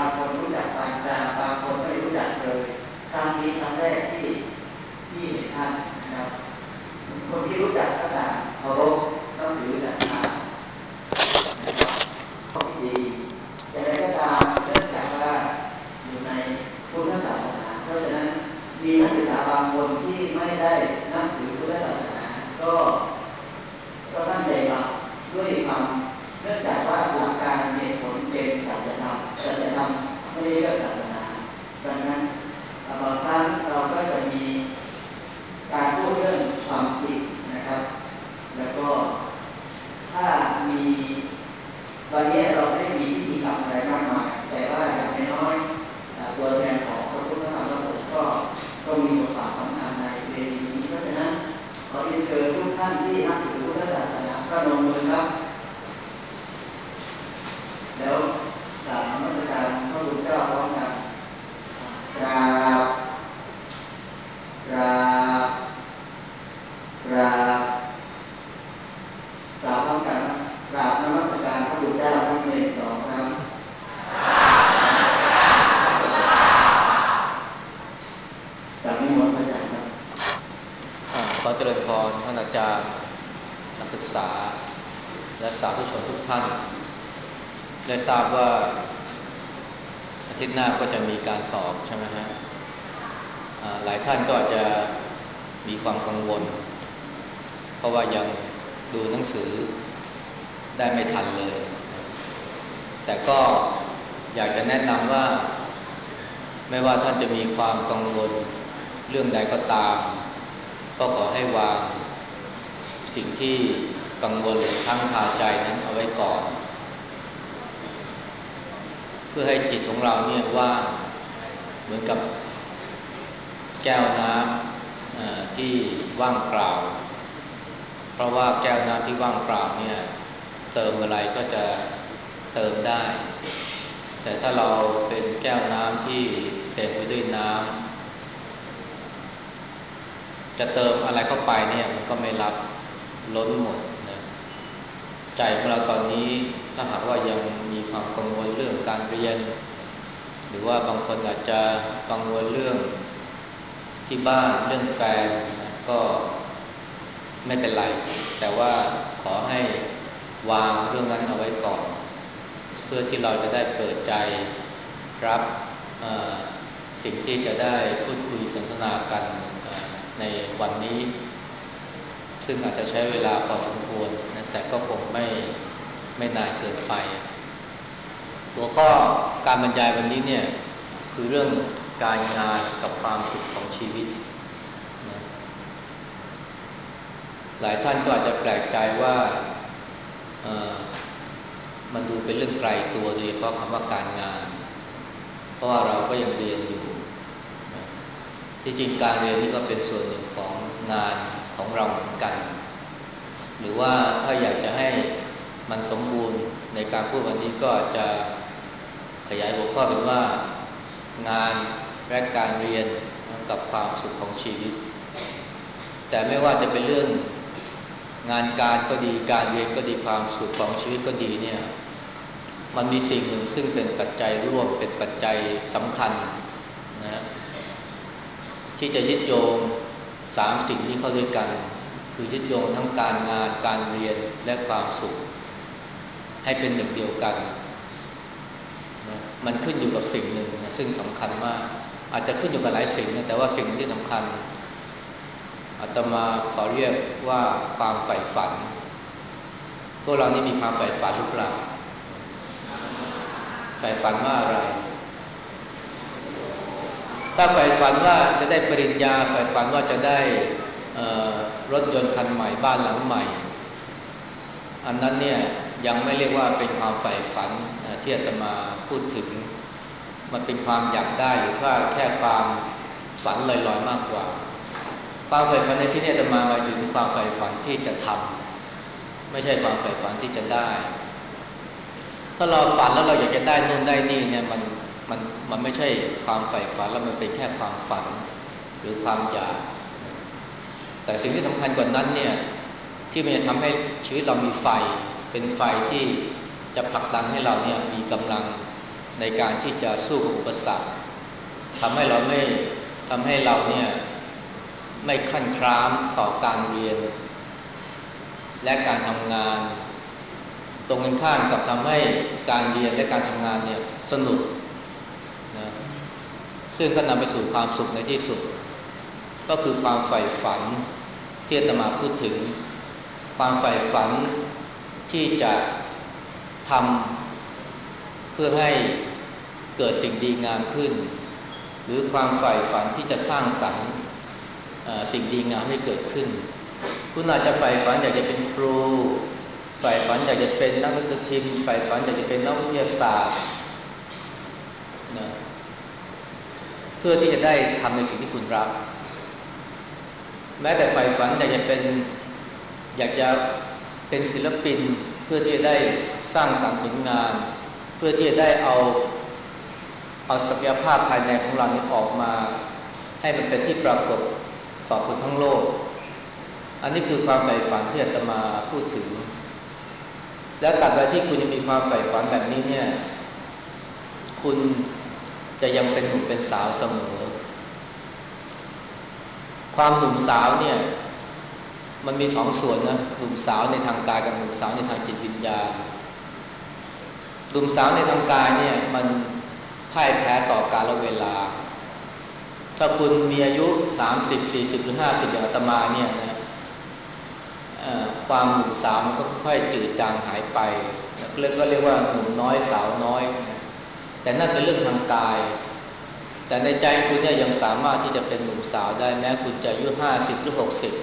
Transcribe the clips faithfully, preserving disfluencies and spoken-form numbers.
างคนรู้จักปานกลางบางคนไม่รู้จักเลยครั้งนี้ครั้งแรกที่ที่เห็นท่านนะครับคนที่รู้จักก็ต่างเคารพต้องถือศรัทธานะครับข้อที่ดีอย่างไรก็ตามเนื่องจากว่าอยู่ในพุทธศาสนาเพราะฉะนั้นมีนักศึกษาบางคนที่ไม่ได้นับถือพุทธศาสนาก็ก็ตั้งใจฟังด้วยความเนื่องจากว่าหลักการเหตุผลเป็นสัจธรรมสัจธรรมไม่ได้เรื่องศาสนาดังนั้นบางครั้งเราก็จะมีการพูดเรื่องความจริงนะครับแล้วก็ถ้ามีวันนี้เราไม่ได้มีพิธีกรรมอะไรมากมายแต่ว่าอย่างน้อยตัวแทนของพระพุทธธรรมประสงค์ก็ก็มีบทบาทสำคัญในเรื่องนี้เพราะฉะนั้นขอเรียนเชิญทุกท่านที่นับถือพุทธศาสนาก็ลงมือครับแล้วกราบนมัสการพระพุทธเจ้าพร้อมกันกราบกราบกราบกราบพร้อมกันกราบนมัสการพระพุทธเจ้าทั้งหนึ่งสองสามกราบนิมนต์พระอาจารย์ครับขอเจริญพรท่านอาจารย์นักศึกษาและสาธุชนทุกท่านได้ทราบว่าอาทิตย์หน้าก็จะมีการสอบใช่ไหมฮะหลายท่านก็อาจจะมีความกังวลเพราะว่ายังดูหนังสือได้ไม่ทันเลยแต่ก็อยากจะแนะนำว่าไม่ว่าท่านจะมีความกังวลเรื่องใดก็ตามก็ขอให้วางสิ่งที่กังวลหรือค้างคาใจนั้นเอาไว้ก่อนเพื่อให้จิตของเราเนี่ยว่างเหมือนกับแก้วน้ำที่ว่างเปล่าเพราะว่าแก้วน้ำที่ว่างเปล่าเนี่ยเติมอะไรก็จะเติมได้แต่ถ้าเราเป็นแก้วน้ำที่เต็มไปด้วยน้ำจะเติมอะไรเข้าไปเนี่ยมันก็ไม่รับล้นหมดนะใจของเราตอนนี้ถ้าหากว่ายังมีความกังวลเรื่องการเรียนหรือว่าบางคนอาจจะกังวลเรื่องที่บ้านเรื่องแฟนก็ไม่เป็นไรแต่ว่าขอให้วางเรื่องนั้นเอาไว้ก่อนเพื่อที่เราจะได้เปิดใจรับสิ่งที่จะได้พูดคุยสนทนากันในวันนี้ซึ่งอาจจะใช้เวลาพอสมควรนะแต่ก็คงไม่ไม่นานเกินไปหัวข้อการบรรยายวันนี้เนี่ยคือเรื่องการงานกับความสุขของชีวิตนะหลายท่านก็อาจจะแปลกใจว่าเอ่อมันดูเป็นเรื่องไกลตัวโดยเฉพาะคำว่าการงานเพราะว่าเราก็ยังเรียนอยู่นะที่จริงการเรียนนี่ก็เป็นส่วนหนึ่งของงานของเราเหมือนกันหรือว่าถ้าอยากจะให้มันสมบูรณ์ในการพูดวันนี้ก็จะขยายหัวข้อเป็นว่างานและการเรียนกับความสุขของชีวิตแต่ไม่ว่าจะเป็นเรื่องงานการก็ดีการเรียนก็ดีความสุขของชีวิตก็ดีเนี่ยมันมีสิ่งหนึ่งซึ่งเป็นปัจจัยร่วมเป็นปัจจัยสำคัญนะที่จะยึดโยงสามสิ่งนี้เข้าด้วยกันคือยึดโยงทั้งการงานการเรียนและความสุขให้เป็นหนึ่งเดียวกันนะมันขึ้นอยู่กับสิ่งหนึ่งนะซึ่งสำคัญมากอาจจะขึ้นอยู่กับหลายสิ่งนะแต่ว่าสิ่งที่สำคัญอาตมาขอเรียกว่าความใฝ่ฝันพวกเรานี่มีความใฝ่ฝันหรือเปล่าใฝ่ฝันว่าอะไรถ้าใฝ่ฝันว่าจะได้ปริญญาใฝ่ฝันว่าจะได้รถยนต์คันใหม่บ้านหลังใหม่อันนั้นเนี่ยยังไม่เรียกว่าเป็นความใฝ่ฝันที่อาตมาพูดถึงมันเป็นความอยากได้หรือว่าแค่ความฝันลอยๆมากกว่าความใฝ่ฝันในที่นี้อาตมาหมายถึงความใฝ่ฝันที่จะทำไม่ใช่ความใฝ่ฝันที่จะได้ถ้าเราฝันแล้วเราอยากจะได้นู่นได้นี่เนี่ยมันมันมันไม่ใช่ความใฝ่ฝันแล้วมันเป็นแค่ความฝันหรือความอยากแต่สิ่งที่สำคัญกว่านั้นเนี่ยที่มันจะทำให้ชีวิตเรามีไฟเป็นไฟที่จะผลักดันให้เราเนี่ยมีกำลังในการที่จะสู้กับอุปสรรคทำให้เราไม่ทำให้เราเนี่ยไม่คลั่นคล้ามต่อการเรียนและการทำงานตรงกันข้ามกับทำให้การเรียนและการทำงานเนี่ยสนุกนะซึ่งก็นำไปสู่ความสุขในที่สุดก็คือความใฝ่ฝันที่อาตมาพูดถึงความใฝ่ฝันที่จะทำเพื่อให้เกิดสิ่งดีงามขึ้นหรือความใฝ่ฝันที่จะสร้างสรรค์สิ่งดีงามให้เกิดขึ้นคุณอาจจะใฝ่ฝันอยากจะเป็นครูใฝ่ฝันอยากจะเป็นนักหนังสือพิมพ์ใฝ่ฝันอยากจะเป็นนักวิทยาศาสตร์นะเพื่อที่จะได้ทำในสิ่งที่คุณรักแม้แต่ใฝ่ฝันอยากจะเป็นอยากจะเป็นศิลปินเพื่อที่จะได้สร้างสรรค์ผลงานเพื่อที่จะได้เอาเอาศักยภาพภายในของเรานี้ออกมาให้มันเป็นที่ปรากฏต่อคนทั้งโลกอันนี้คือความใฝ่ฝันที่อาตมาพูดถึงแล้วตราบใดที่คุณยังมีความใฝ่ฝันแบบนี้เนี่ยคุณจะยังเป็นหนุ่มเป็นสาวเสมอความหนุ่มสาวเนี่ยมันมีสองส่วนนะหนุ่มสาวในทางกายกับหนุ่มสาวในทางจิตวิญญาณหนุ่มสาวในทางกายเนี่ยมันพ่ายแพ้ต่อกาลเวลาถ้าคุณมีอายุสามสิบ สี่สิบหรือห้าสิบอย่างอาตมาเนี่ยนะความหนุ่มสาวมันก็ค่อยจืดจางหายไปเรียกก็เรียกว่าหนุ่มน้อยสาวน้อยแต่นั่นเป็นเรื่องทางกายแต่ในใจคุณเนี่ยยังสามารถที่จะเป็นหนุ่มสาวได้แม้คุณจะอายุห้าสิบหรือหกสิบ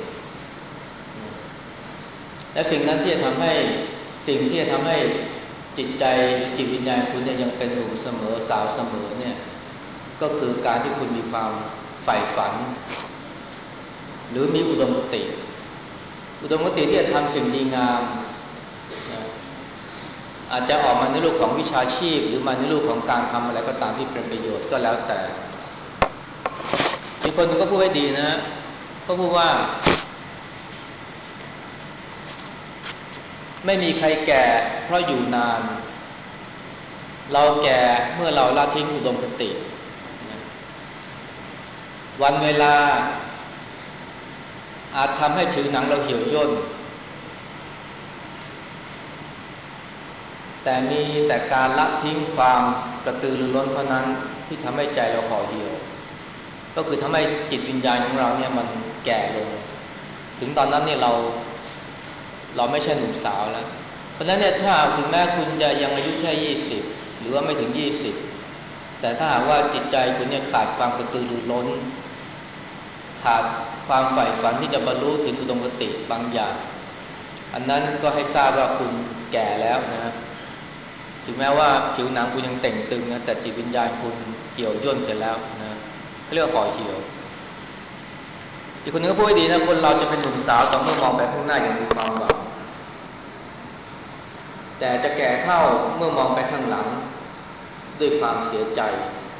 และสิ่งนั้นที่จะทำให้สิ่งที่จะทำให้จิตใจจิตวิญญาณคุณเนี่ยยังเป็นหนุ่มเสมอสาวเสมอเนี่ยก็คือการที่คุณมีความใฝ่ฝันหรือมีอุดมคติอุดมคติที่จะทำสิ่งดีงามอาจจะออกมาในรูปของวิชาชีพหรือมาในรูปของการทำอะไรก็ตามที่เป็นประโยชน์ก็แล้วแต่มีคนก็พูดให้ดีนะเขาพูดว่าไม่มีใครแก่เพราะอยู่นานเราแก่เมื่อเราละทิ้งอุดมคติวันเวลาอาจทำให้ผิวหนังเราเหี่ยวย่นแต่มีแต่การละทิ้งความกระตือรือร้นเท่านั้นที่ทำให้ใจเราห่อเหี่ยวก็คือทำให้จิตวิญญาณของเราเนี่ยมันแก่ลงถึงตอนนั้นเนี่ยเราเราไม่ใช่หนุ่มสาวแล้วเพราะฉะนั้นเนี่ยถ้าถึงแม้คุณจะยังอายุแค่ยี่สิบหรือว่าไม่ถึงยี่สิบแต่ถ้าหากว่าจิตใจคุณเนี่ยขาดความกระตือรือร้นขาดความใฝ่ฝันที่จะบรรลุถึงอุดมคติบางอย่างอันนั้นก็ให้ทราบว่าคุณแก่แล้วนะถึงแม้ว่าผิวหนังคุณยังเต่งตึงนะแต่จิตวิญญาณคุณเหี่ยวย่นเสร็จแล้วนะเขาเรียกว่าห่อเหี่ยวอีกคนนึงก็พูดดีนะคนเราจะเป็นหนุ่มสาวต่อเมื่อมองไปข้างหน้าอย่างมีความหวังแต่จะแก่เท่าเมื่อมองไปข้างหลังด้วยความเสียใจ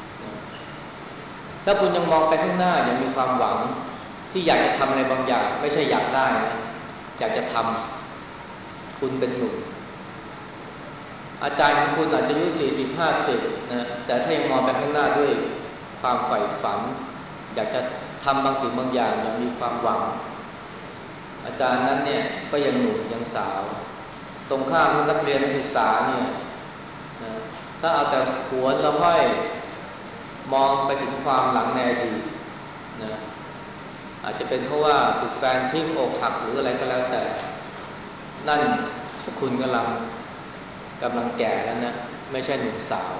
ถ้าคุณยังมองไปข้างหน้าอย่างมีความหวังที่อยากจะทำอะไรบางอย่างไม่ใช่อยากได้นะอยากจะทำคุณเป็นหนุ่มอาจารย์ของคุณอาจจะอายุสี่สิบ ห้าสิบนะแต่ถ้ายังมองไปข้างหน้าด้วยความใฝ่ฝันอยากจะทำบางสิ่งบางอย่างอย่างมีความหวังอาจารย์นั้นเนี่ยก็ยังหนุ่มยังสาวตรงข้ามนักเรียนนักศึกษาเนี่ยนะถ้าเอาแต่หัวละห้อยมองไปถึงความหลังในอดีตนะอาจจะเป็นเพราะว่าถูกแฟนทิ้งอกหักหรืออะไรก็แล้วแต่นั่นคุณกำลังกำลังแก่แล้วนะไม่ใช่หนุ่มสาว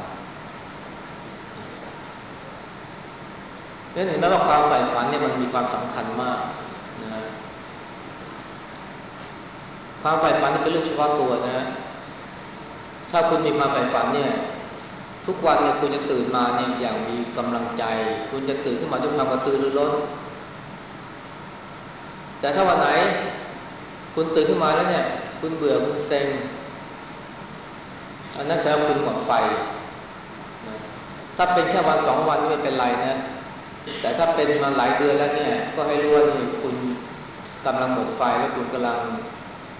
นี่เห็นไหมว่าความใฝ่ฝันเนี่ยมันมีความสำคัญมากนะความใฝ่ฝันเป็นเรื่องเฉพาะตัวนะถ้าคุณมีความใฝ่ฝันเนี่ยทุกวันเนี่ยคุณจะตื่นมาเนี่ยอย่างมีกำลังใจคุณจะตื่นขึ้นมาด้วยความกระตือรือร้นแต่ถ้าวันไหนคุณตื่นขึ้นมาแล้วเนี่ยคุณเบื่อคุณเซ็งอันนั้นแสดงว่าคุณหมดไฟนะถ้าเป็นแค่วันสองวันไม่เป็นไรนะแต่ถ้าเป็นมาหลายเดือนแล้วเนี่ยก็ให้รู้ว่านี่คุณกำลังหมดไฟแล้วคุณกำลัง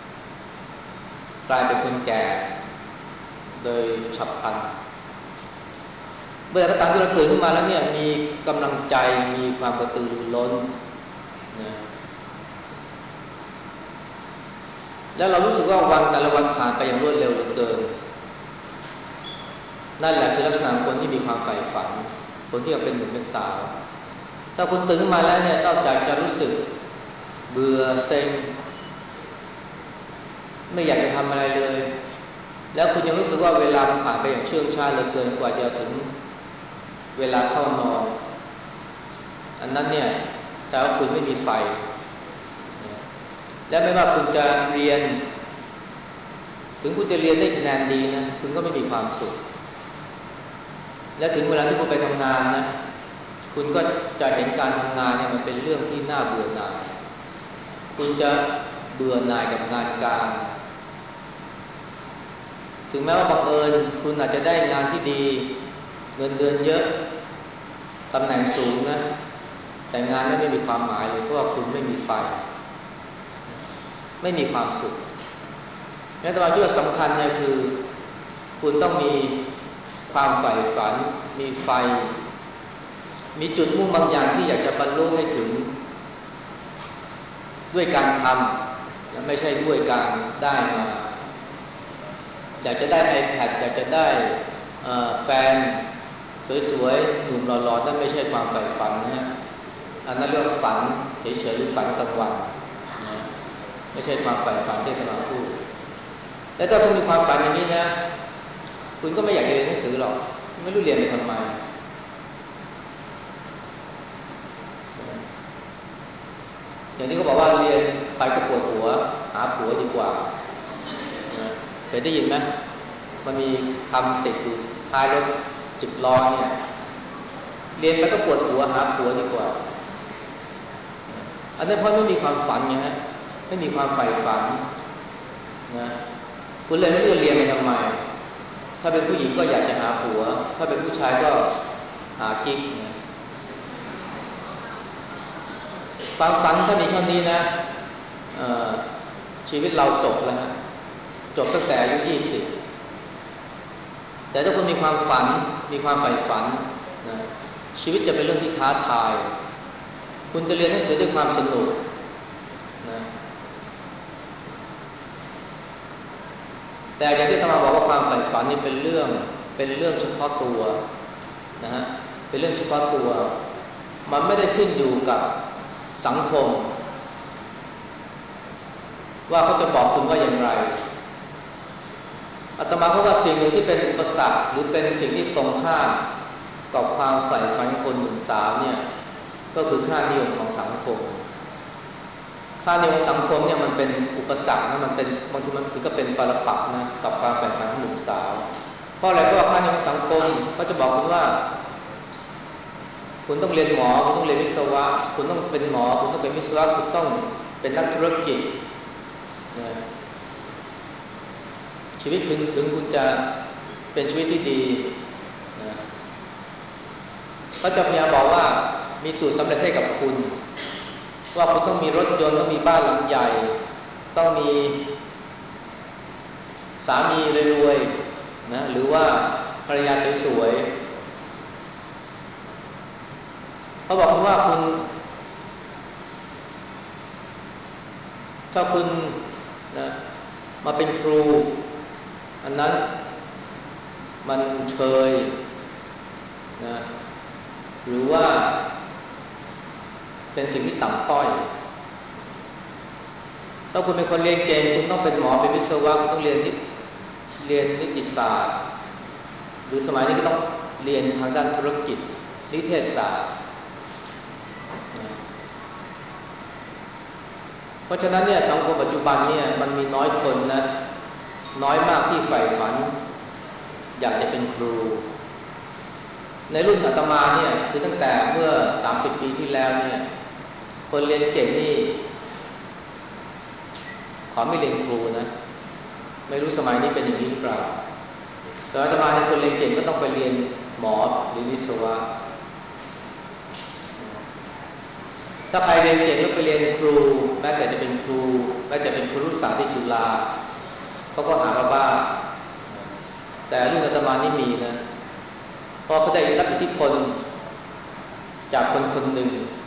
กลายเป็นคนแก่โดยฉับพลันเมื่อก็ตามที่เราตื่นขึ้นมาแล้วเนี่ยมีกำลังใจมีความกระตือรือร้นนะแล้วเรารู้สึกว่าวันแต่ละวันผ่านไปอย่างรวดเร็วเหลือเกินนั่นแหละคือลักษณะคนที่มีความใฝ่ฝันคนที่ยังเป็นหนุ่มเป็นสาวถ้าคุณตื่นขึ้นมาแล้วเนี่ยนอกจากจะรู้สึกเบื่อเซ็งไม่อยากจะทำอะไรเลยแล้วคุณยังรู้สึกว่าเวลาผ่านไปอย่างเชื่องช้าเหลือเกินกว่าจะถึงเวลาเข้านอนอันนั้นเนี่ยแสดงว่าคุณไม่มีไฟและไม่ว่าคุณจะเรียนถึงคุณจะเรียนได้คะแนนดีนะคุณก็ไม่มีความสุขและถึงเวลาที่คุณไปทำงานนะคุณก็จะเห็นการทำงานเนี่ยมันเป็นเรื่องที่น่าเบื่อหน่ายคุณจะเบื่อหน่ายกับงานการถึงแม้ว่าบังเอิญคุณอาจจะได้งานที่ดีเงินเดือนเยอะตำแหน่งสูงนะแต่งานนั้นไม่มีความหมายเลยเพราะว่าคุณไม่มีไฟไม่มีความสุขงั้นแต่ว่าที่สำคัญเนี่ยคือคุณต้องมีความใฝ่ฝันมีไฟมีจุดมุ่งบางอย่างที่อยากจะบรรลุให้ถึงด้วยการทำไม่ใช่ด้วยการได้มาอยากจะได้ iPad อยากจะได้แฟนสวยๆหนุ่มหล่อๆนั่นไม่ใช่ความใฝ่ฝันนะอันนั้นเรียกว่าฝันเฉยๆหรือฝันกลางวันนะไม่ใช่ความใฝ่ฝันที่กำลังพูดและถ้าคุณมีความฝันอย่างนี้นะคุณก็ไม่อยากจะเรียนหนังสือหรอกไม่รู้เรียนไปทำไมอย่างนี้ก็บอกว่าเรียนไปก็ปวดหัวหาผัวดีกว่าเคยได้ยินไหมมันมีคำติดอยู่ท้ายรถสิบล้อเนี่ยเรียนไปก็ปวดหัวหาผัวดีกว่าอันนั้นเพราะไม่มีความฝันไงฮะไม่มีความใฝ่ฝันนะคุณเลยไม่รู้จะเรียนไปทำไมถ้าเป็นผู้หญิงก็อยากจะหาผัวถ้าเป็นผู้ชายก็หากิ๊กนะความฝันถ้ามีเท่านี้นะชีวิตเราจบแล้วฮะจบตั้งแต่อายุยี่สิบแต่ถ้าคุณมีความฝันมีความใฝ่ฝันนะชีวิตจะเป็นเรื่องที่ท้าทายคุณจะเรียนหนังสือด้วยความสนุกนะแต่อย่างที่อาตมาบอกว่าความใฝ่ฝันนี่เป็นเรื่องเป็นเรื่องเฉพาะตัวนะฮะเป็นเรื่องเฉพาะตัวมันไม่ได้ขึ้นอยู่กับสังคมว่าเขาจะบอกคุณว่าอย่างไรอาตมาเพราะว่าสิ่งหนึ่งที่เป็นอุปสรรคหรือเป็นสิ่งที่ตรงข้ามกับความใฝ่ฝันของคนหนุ่มสาวเนี่ยก็คือค่านิยมของสังคมค่านิยมของสังคมเนี่ยมันเป็นอุปสรรคนะมันเป็นบางทีมันถึงก็เป็นปรปักษ์นะกับความใฝ่ฝันของหนุ่มสาวเพราะอะไรเพราะว่าค่านิยมของสังคมเขาจะบอกคุณว่าคุณต้องเรียนหมอคุณต้องเรียนวิศวะคุณต้องเป็นหมอคุณต้องเป็นวิศวะคุณต้องเป็นนักธุรกิจนะชีวิตคุณถึงคุณจะเป็นชีวิตที่ดีนะเขาจะพยายามบอกว่ามีสูตรสำเร็จให้กับคุณว่าคุณต้องมีรถยนต์ต้องมีบ้านหลังใหญ่ต้องมีสามีรวยๆนะหรือว่าภรรยาสวยๆเขาบอกว่าคุณถ้าคุณนะมาเป็นครูอันนั้นมันเชยนะหรือว่าเป็นสิ่งที่ต่ำต้อยถ้าคุณเป็นคนเรียนเก่งคุณต้องเป็นหมอเป็นวิศวะคุณต้องเรียนนิเรียนนิติศาสตร์หรือสมัยนี้ก็ต้องเรียนทางด้านธุรกิจนิเทศศาสตร์เพราะฉะนั้นเนี่ยสังคมปัจจุบันเนี่ยมันมีน้อยคนนะน้อยมากที่ใฝ่ฝันอยากจะเป็นครูในรุ่นอาตมาเนี่ยคือตั้งแต่เมื่อสามสิบปีที่แล้วเนี่ยคนเรียนเก่งนี่ขอไม่เรียนครูนะไม่รู้สมัยนี้เป็นอย่างนี้หรือเปล่าแต่อาตมาเนี่ยคนเรียนเก่งก็ต้องไปเรียนหมอหรือวิศวะถ้าใครเรียนเก่งก็ไปเรียนครูแม้แต่จะเป็นครูแม้จะเป็นครูรุศาสตร์ที่จุฬาเขาก็หามาบ้างแต่รุ่นอาตมานี่มีนะพอเขาได้รับอิทธิพลจากคนคนหนึ่ง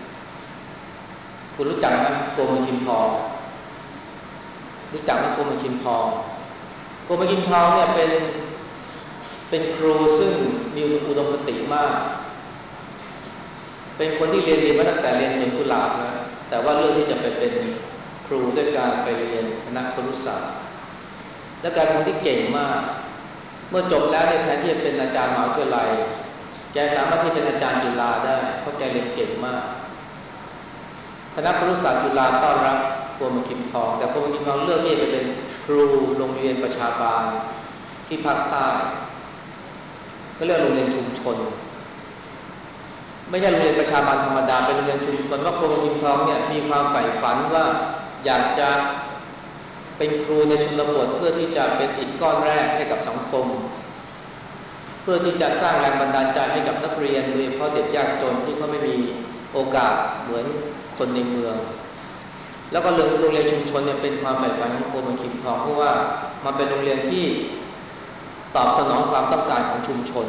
คุณรู้จักไหมโกมลคิมทองรู้จักไหมโกมลคิมทองโกมลคิมทองเนี่ยเป็นเป็นครูซึ่งมีอุดมคติมากเป็นคนที่เรียนดีมาตั้งแต่เรียนสวนกุหลาบนะแต่ว่าเลือกที่จะไปเป็นครูด้วยการไปเรียนคณะครุศาสตร์และการเป็นคนที่เก่งมากเมื่อจบแล้วเนี่ยแทนที่จะเป็นอาจารย์มหาวิทยาลัยแกสามารถที่เป็นอาจารย์จุฬาได้เพราะแกเรียนเก่งมากคณะครุศาสตร์จุฬาต้อนรับโกมลคิมทองแต่โกมลคิมทองเลือกที่จะไปเป็นครูโรงเรียนประชาบาลที่ภาคใต้ก็เรียกโรงเรียนชุมชนไม่ใช่โรงเรียนประชาบาลธรรมดาเป็นโรงเรียนชุมชนว่าโกมลคิมทองเนี่ยมีความใฝ่ฝันว่าอยากจะเป็นครูในชนบทเพื่อที่จะเป็นอิฐก้อนแรกให้กับสังคมเพื่อที่จะสร้างแรงบันดาลใจให้กับนักเรียนโดยเฉพาะเด็กยากจนที่เขาไม่มีโอกาสเหมือนคนในเมืองแล้วก็โรงเรียนชุมชนเนี่ยเป็นความใฝ่ฝันของโกมลคิมทองเพราะว่ามันเป็นโรงเรียนที่ตอบสนองความต้องการของชุมชน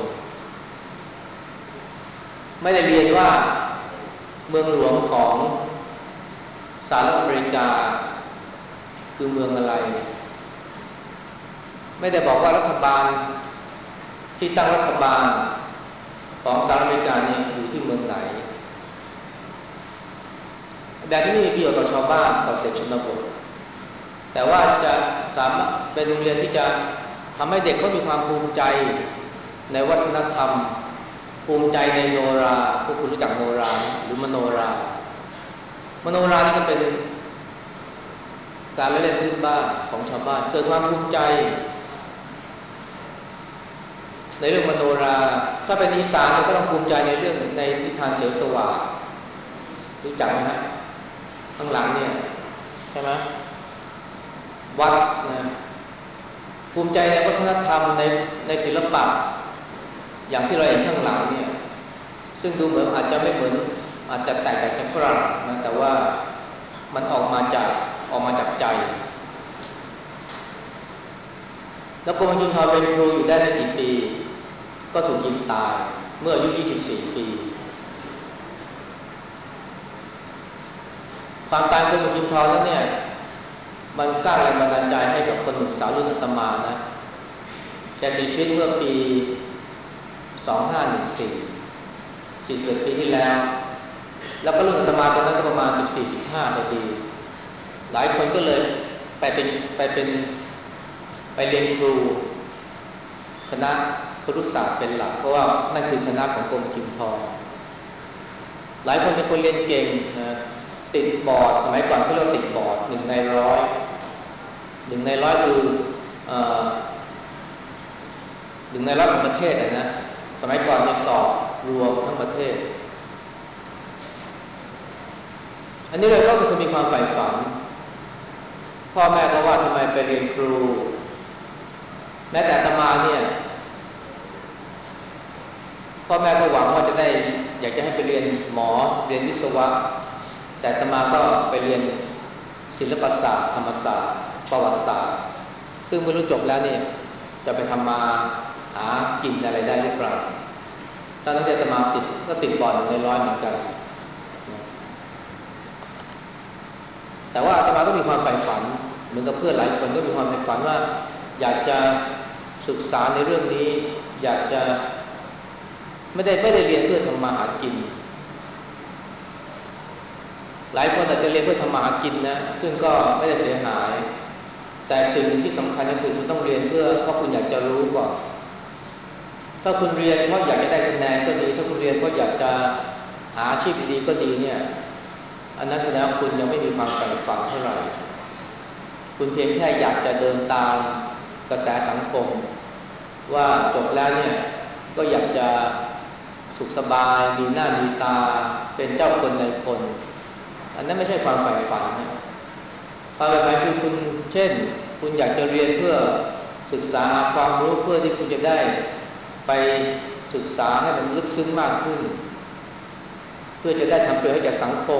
ไม่ได้เรียนว่าเมืองหลวงของสหรัฐอเมริกาคือเมืองอะไรไม่ได้บอกว่ารัฐบาลที่ตั้งรัฐบาลของสหรัฐอเมริกาเนี่ยอยู่ที่เมืองไหนแบบที่ไม่มีประโยชน์ต่อชาวบ้านต่อเด็กชนบทแต่ว่าจะสามารถเป็นโรงเรียนที่จะทำให้เด็กเขามีความภูมิใจในวัฒนธรรมภูมิใจในโนราพวกคุณรู้จักโนราหรือมโนรามโนรานี่ก็เป็นการเล่นพื้นบ้านของชาวบ้านเกิดความภูมิใจในเรื่องมโนราถ้าเป็นอีสานก็ต้องภูมิใจในเรื่องในนิทานเสียวสวาทรู้จักไหมฮะข้างหลังเนี่ยใช่ไหมวัดนะภูมิใจในวัฒนธรรมในในศิลปะอย่างที่เราเห็นข้างหลังเนี่ยซึ่งดูเหมือนอาจจะไม่เหมือนอาจจะแตกต่างจากฝรั่งนะแต่ว่ามันออกมาจากออกมาจากใจแล้วโกมลคิมทองเป็นครูอยู่ได้ไม่กี่ปีก็ถูกยิงตายเมื่ออายุยี่สิบสี่ปีความตายของโกมลคิมทองนั้นเนี่ยมันสร้างแรงบันดาลใจให้กับคนหนุ่มสาวรุ่นอาตมานะแกเสียชีวิตเมื่อปีสองพันห้าร้อยสิบสี่ สี่สิบเอ็ดปีที่แล้วแล้วก็รุ่นอาตมาตอนนั้นก็ประมาณ สิบสี่ สิบห้า พอดีหลายคนก็เลยไปเป็นไปเป็นไปเรียนครูคณะครุศาสตร์เป็นหลักเพราะว่านั่นคือคณะของโกมลคิมทองหลายคนเป็นคนเรียนเก่งนะติดบอร์ดสมัยก่อนเขาเรียกติดบอร์ดหนึ่งในร้อยหนึ่งในร้อยคือเอ่อหนึ่งในร้อยของประเทศนะสมัยก่อนมีสอบรวมทั้งประเทศอันนี้เลยก็เป็นคนมีความใฝ่ฝันพ่อแม่ก็ว่าทำไมไปเรียนครูแม้แต่อาตมาเนี่ยพ่อแม่ก็หวังว่าจะได้อยากจะให้ไปเรียนหมอเรียนวิศวะแต่อาตมาก็ไปเรียนศิลปศาสตร์ธรรมศาสตร์ประวัติศาสตร์ซึ่งไม่รู้จบแล้วเนี่ยจะไปทำมาหากินอะไรได้หรือเปล่าตอนนั้นอาตมาติดก็ติดบอลในร้อยเหมือนกันแต่ว่าอาตมาก็มีความใฝ่ฝันเหมือนกับเพื่อนหลายคนก็มีความใฝ่ฝันว่าอยากจะศึกษาในเรื่องนี้อยากจะไม่ได้ไม่ได้เรียนเพื่อทำมาหากินหลายคนอาจจะเรียนเพื่อทำมาหากินนะซึ่งก็ไม่ได้เสียหายแต่สิ่งที่สำคัญก็คือคุณต้องเรียนเพื่อเพราะคุณอยากจะรู้ก่อนถ้าคุณเรียนเพราะอยากจะได้คะแนนก็ดีถ้าคุณเรียนเพราะอยากจะหาอาชีพดีๆก็ดีเนี่ยอันนั้นแสดงว่าคุณยังไม่มีความใฝ่ฝันเท่าไหร่คุณเพียงแค่อยากจะเดินตามกระแสสังคมว่าจบแล้วเนี่ยก็อยากจะสุขสบายมีหน้ามีตาเป็นเจ้าคนในคนอันนั้นไม่ใช่ความใฝ่ฝันนะความใฝ่ฝันคือคุณเช่นคุณอยากจะเรียนเพื่อศึกษาหาความรู้เพื่อที่คุณจะได้ไปศึกษาให้มันลึกซึ้งมากขึ้นเพื่อจะได้ทำประโยชน์ให้แก่สังคม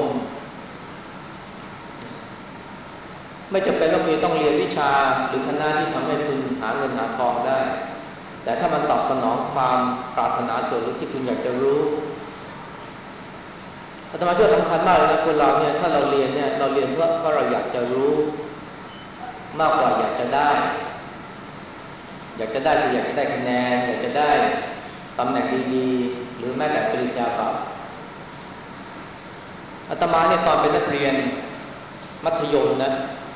ไม่จำเป็นว่าคุณต้องเรียนวิชาหรือคณะที่ทำให้คุณหาเงินหาทองได้แต่ถ้ามันตอบสนองความปรารถนาส่วนลึกที่คุณอยากจะรู้อาตมาคิดว่าสำคัญมากเลยนะคนเราเนี่ยถ้าเราเรียนเนี่ยเราเรียนเพื่อเพราะเราอยากจะรู้มากกว่าอยากจะได้อยากจะได้คืออยากจะได้คะแนนอยากจะได้ตำแหน่งดีๆหรือแม้แต่ปริญญาบัตรอาตมาเนี่ยตอนเป็นนักเรียนมัธยมนะ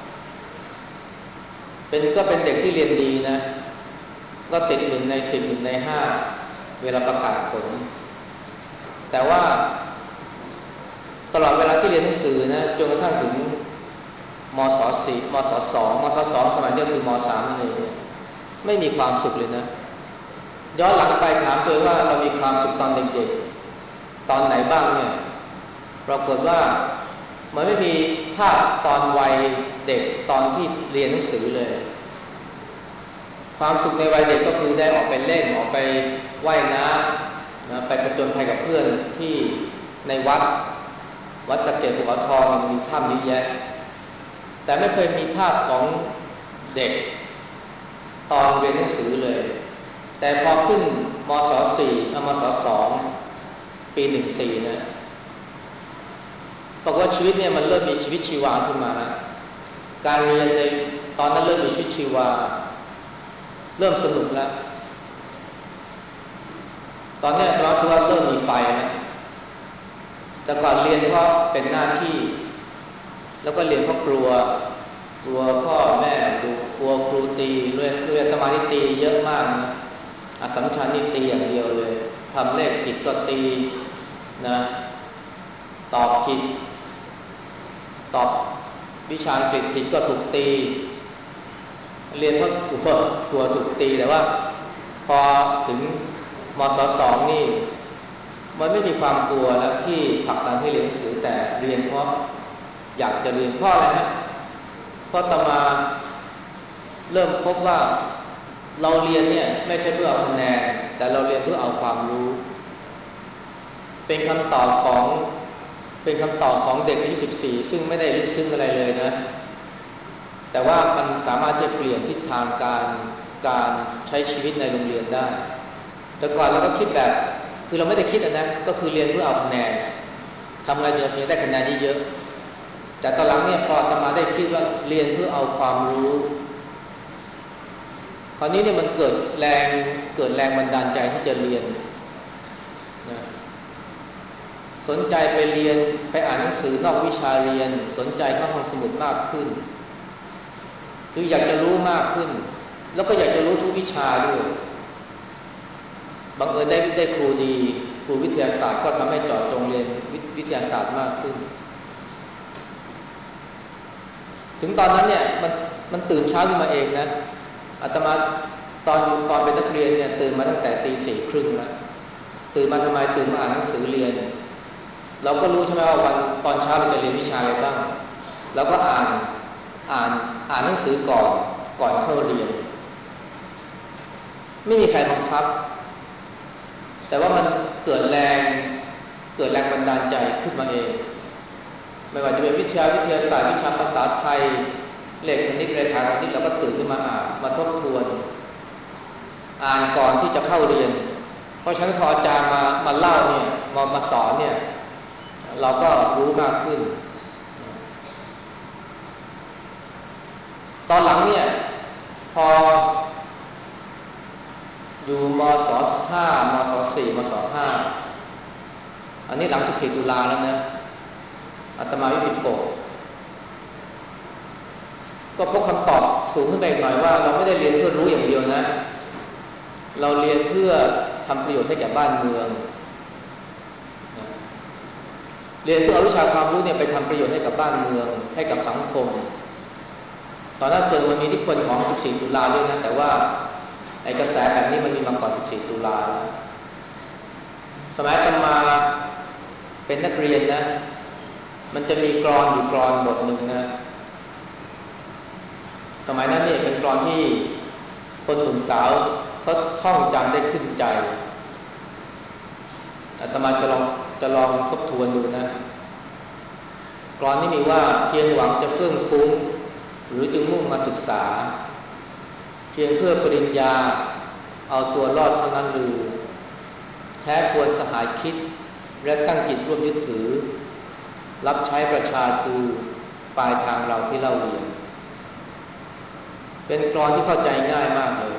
เป็นก็เป็นเด็กที่เรียนดีนะก็ติดหนึ่งในสิบหนึ่งในห้าเวลาประกาศผลแต่ว่าตลอดเวลาที่เรียนหนังสือนะจนกระทั่งถึงมศสี่มศสองมศสองสมัยเดียวคือมสามนั่นเองไม่มีความสุขเลยนะย้อนหลังไปถามตัวว่าเรามีความสุขตอนเด็กๆตอนไหนบ้างเนี่ยปรากฏว่ามันไม่มีภาพตอนวัยเด็กตอนที่เรียนหนังสือเลยความสุขในวัยเด็กก็คือได้ออกไปเล่นออกไปว่ายน้ำนะไปผจญภัยกับเพื่อนที่ในวัดวัดสะเกษภูเขาทองมีถ้ำเยอะแยะแต่ไม่เคยมีภาพของเด็กตอนเรียนหนังสือเลยแต่พอขึ้นมศสี่มศสองปีหนึ่งสี่นะปรากฏว่าชีวิตเนี่ยมันเริ่มมีชีวิตชีวาขึ้นมานะการเรียนในตอนนั้นเริ่มมีชีวิตชีวาเริ่มสนุกแล้วตอนนี้เราสึกว่าเริ่มมีไฟนะแต่ก่อนเรียนเพราะเป็นหน้าที่แล้วก็เรียนเพราะกลัวกลัวพ่อแม่กลัวครูตีเรียนเรียนสมาธิตีเยอะมากนะอัสสัมชัญนี่ตีอย่างเดียวเลยทำเลขผิดก็ตีนะตอบผิดตอบวิชาอังกฤษผิดก็ถูกตีเรียนเพราะกลัวกลัวถูกตีแต่ว่าพอถึงมศสองนี่มันไม่มีความกลัวแล้วที่ผลักดันให้เรียนหนังสือแต่เรียนเพราะอยากจะเรียนเพราะอะไรฮะเพราะต่อมาเริ่มพบว่าเราเรียนเนี่ยไม่ใช่เพื่อเอาคะแนนแต่เราเรียนเพื่อเอาความรู้เป็นคำตอบของเป็นคำตอบของเด็กอายุสิบสี่ซึ่งไม่ได้ลึกซึ้งอะไรเลยนะแต่ว่ามันสามารถที่จะเปลี่ยนทิศทางการการใช้ชีวิตในโรงเรียนได้แต่ก่อนเราก็คิดแบบคือเราไม่ได้คิดนะก็คือเรียนเพื่อเอาคะแนนทำไงจะเพียงได้คะแนนเยอะแต่ตอนหลังเนี่ยพอจะมาได้คิดว่าเรียนเพื่อเอาความรู้คราวนี้เนี่ยมันเกิดแรงเกิดแรงบันดาลใจที่จะเรียนนะสนใจไปเรียนไปอ่านหนังสือนอกวิชาเรียนสนใจเข้าห้องสมุดมากขึ้นคืออยากจะรู้มากขึ้นแล้วก็อยากจะรู้ทุกวิชาด้วยบังเอิญได้ได้ครูดีครูวิทยาศาสตร์ก็ทำให้เจาะจงเรียนวิทยาศาสตร์มากขึ้นถึงตอนนั้นเนี่ยมันมันตื่นเช้าขึ้นมาเองนะอาตมาตอนอยู่ตอนเป็นนักเรียนเนี่ยตื่นมาตั้งแต่ตีสี่ครึ่งแล้วตื่นมาทำไมตื่นมาอ่านหนังสือเรียนเราก็รู้ใช่ไหมว่าวันตอนเช้าเราจะเรียนวิชาอะไรบ้างเราก็อ่านอ่านอ่านหนังสือก่อนก่อนเข้าเรียนไม่มีใครบังคับแต่ว่ามันเกิดแรงเกิดแรงบันดาลใจขึ้นมาเองไม่ว่าจะเป็นวิชาวิทยาศาสตร์วิชาภาษาไทยเลขคณิตเรขาคณิตเราก็ตื่นขึ้นมาอ่านมาทบทวนอ่านก่อนที่จะเข้าเรียนเพราะฉะนั้นพออาจารย์มามาเล่าเนี่ยมามาสอนเนี่ยเราก็รู้มากขึ้นตอนหลังเนี่ยพออยู่มศห้ามศสี่มศห้าอันนี้หลังสิบสี่ตุลาแล้วนะอาตมาอายุสิบหกก็พบคำตอบสูงขึ้นไปหน่อยว่าเราไม่ได้เรียนเพื่อรู้อย่างเดียวนะเราเรียนเพื่อทำประโยชน์ให้แก่บ้านเมืองเรียนเพื่อเอาวิชาความรู้เนี่ยไปทำประโยชน์ให้กับบ้านเมืองให้กับสังคมตอนนั้นเคยมันมีอิทธิพลของสิบสี่ตุลาด้วยนะแต่ว่าไอ้กระแสแบบนี้มันมีมาก่อนสิบสี่ตุลานะสมัยอาตมาเป็นนักเรียนนะมันจะมีกลอนอยู่กลอนบทหนึ่งนะสมัยนั้นเนี่ยเป็นกลอนที่คนหนุ่มสาวเขาท่องจำได้ขึ้นใจอาตมาจะลองจะลองทบทวนดูนะกลอนนี้มีว่าเพียงหวังจะเฟื่องฟุ้งหรือจึงมุ่งมาศึกษาเพียงเพื่อปริญญาเอาตัวรอดเท่านั้นหรือแท้ควรสหายคิดและตั้งจิตร่วมยึดถือรับใช้ประชาทูปลายทางเราที่เล่าเรียนเป็นกลอนที่เข้าใจง่ายมากเลย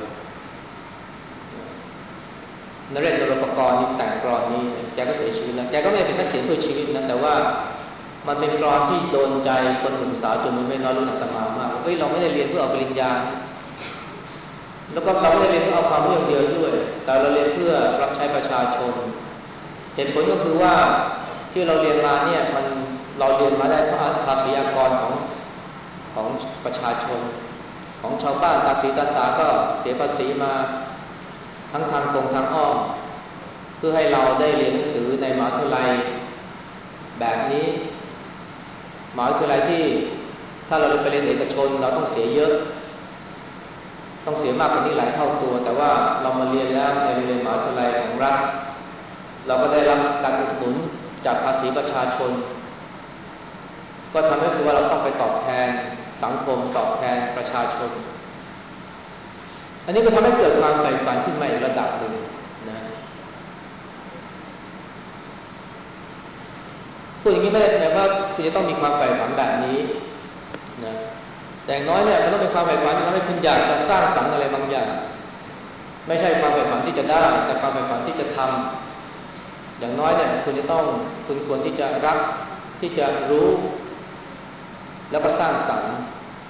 นเรศ นรปกรณ์นี่แต่งกลอนนี้แกก็เสียชีวิตแล้วแกก็ไม่ได้เป็นนักเขียนเพื่อชีวิตนะแต่ว่ามันเป็นกลอนที่โดนใจคนหนุ่มสาวจนมันไม่น้อยรุ่นอาตมามากเฮ้ยเราไม่ได้เรียนเพื่อเอาปริญญาแล้วก็เราไม่ได้เรียนเพื่อเอาความรู้อย่างเดียวด้วยแต่เราเรียนเพื่อรับใช้ประชาชนเหตุผลก็คือว่าที่เราเรียนมาเนี่ยมันเราเรียนมาได้เพราะภาษีอากรของของประชาชนของชาวบ้านตาสีตาสาก็เสียภาษีมาทั้งทางตรงทางอ้อมเพื่อให้เราได้เรียนหนังสือในมหาวิทยาลัยแบบนี้มหาวิทยาลัยที่ถ้าเราไปเรียนเอกชนเราต้องเสียเยอะต้องเสียมากกว่านี้หลายเท่าตัวแต่ว่าเรามาเรียนแล้วในโรงเรียนมหาวิทยาลัยของรัฐเราก็ได้รับการอุดหนุนจากภาษีประชาชนก็ทำให้รู้สึกว่าเราต้องไปตอบแทนสังคมตอบแทนประชาชนอันนี้ก็ทำให้เกิดความใฝ่ฝันขึ้นมาอีกระดับหนึ่งนะพูดอย่างนี้ไม่ได้แปลว่าคุณจะต้องมีความใฝ่ฝันแบบนี้นะแต่อย่างน้อยเนี่ยมันต้องเป็นความใฝ่ฝันที่ทำให้คุณอยากจะสร้างสรรค์อะไรบางอย่างไม่ใช่ความใฝ่ฝันที่จะได้แต่ความใฝ่ฝันที่จะทำอย่างน้อยเนี่ยคุณจะต้องคุณควรที่จะรักที่จะรู้แล้วก็สร้างสรรค์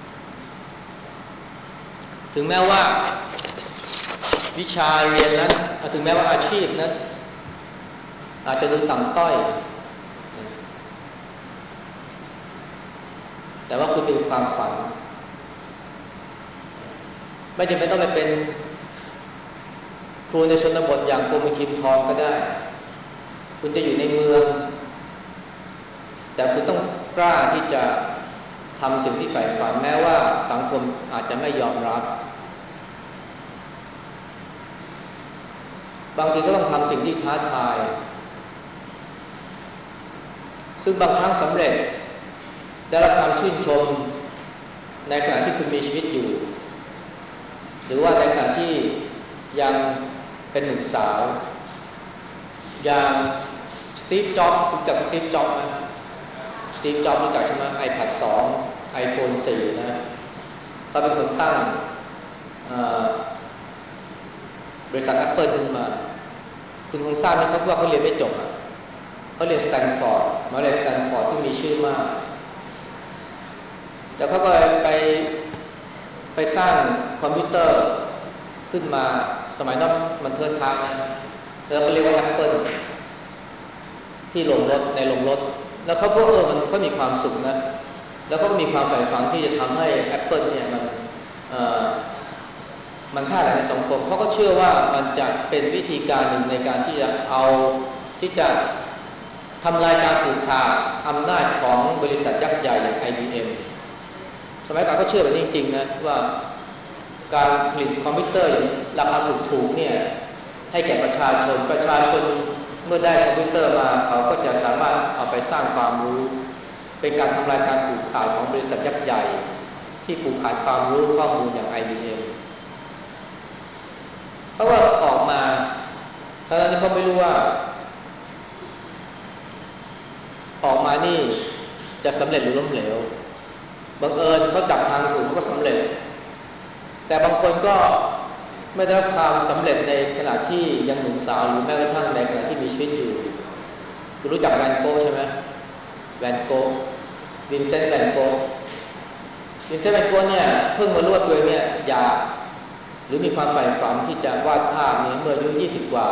ถึงแม้ว่าวิชาเรียนนั้นถึงแม้ว่าอาชีพนั้นอาจจะดูต่ำต้อยแต่ว่าคุณมีความฝันไม่จำเป็นต้องไปเป็นครูในชนบทอย่างกรมคิมทองก็ได้คุณจะอยู่ในเมืองแต่คุณต้องกล้าที่จะทำสิ่งที่ใฝ่ฝันแม้ว่าสังคมอาจจะไม่ยอมรับบางทีก็ต้องทำสิ่งที่ท้าทายซึ่งบางครั้งสำเร็จได้รับการชื่นชมในขณะที่คุณมีชีวิตอยู่หรือว่าในขณะที่ยังเป็นหนุ่มสาวอย่างสตีฟจ็อบส์รู้จักสตีฟจ็อบส์ไหมสตีฟจ็อบส์รู้จักใช่ไหม iPad สอง iPhone สี่นะเขาเป็นคนตั้งบริษัท Apple ขึ้นมาคุณคงทราบไหมครับว่าเขาเรียนไม่จบเขาเรียนสแตนฟอร์ดมาเรียนสแตนฟอร์ดที่มีชื่อมากแต่เขาก็ไปไปสร้างคอมพิวเตอร์ขึ้นมาสมัยนั้นมันเทิดทางนะแล้วก็เรียกว่า Apple ที่ลงรถในลงรถแล้วเขาพวกเออมันก็มีความสุขนะแล้วก็มีความใฝ่ฝันที่จะทำให้ Apple เนี่ยมันเอ่อมันแพร่หลายในสังคมเขาก็เชื่อว่ามันจะเป็นวิธีการหนึ่งในการที่จะเอาที่จะทำลายการผูกขาดอำนาจของบริษัทยักษ์ใหญ่อย่าง ไอ บี เอ็ม สมัยก่อนก็เชื่อแบบนี้จริงๆนะว่าการผลิตคอมพิวเตอร์อย่างราคาถูกๆเนี่ยให้แก่ประชาชนประชาชนเมื่อได้คอมพิวเตอร์มาเขาก็จะสามารถเอาไปสร้างความรู้เป็นการทำลายการผูกขาดของบริษัทยักษ์ใหญ่ที่ผูกขาดความรู้ข้อมูลอย่าง ไอ บี เอ็ม เพราะว่าออกมาตอนนั้นเขาไม่รู้ว่าออกมานี่จะสำเร็จหรือล้มเหลวบังเอิญเขาจับทางถูกเขาก็สำเร็จแต่บางคนก็ไม่ได้รับความสำเร็จในขณะที่ยังหนุ่มสาวหรือแม้กระทั่งในขณะที่มีชีวิตอยู่คุณรู้จักแวนโก้ใช่ไหมแวนโก้วินเซนต์แวนโก้วินเซนต์แวนโก้เนี่ยเพิ่งมารู้ว่าตัวเองเนี่ยอยากหรือมีความใฝ่ฝันที่จะวาดภาพนี้เมื่ออายุยี่สิบกว่า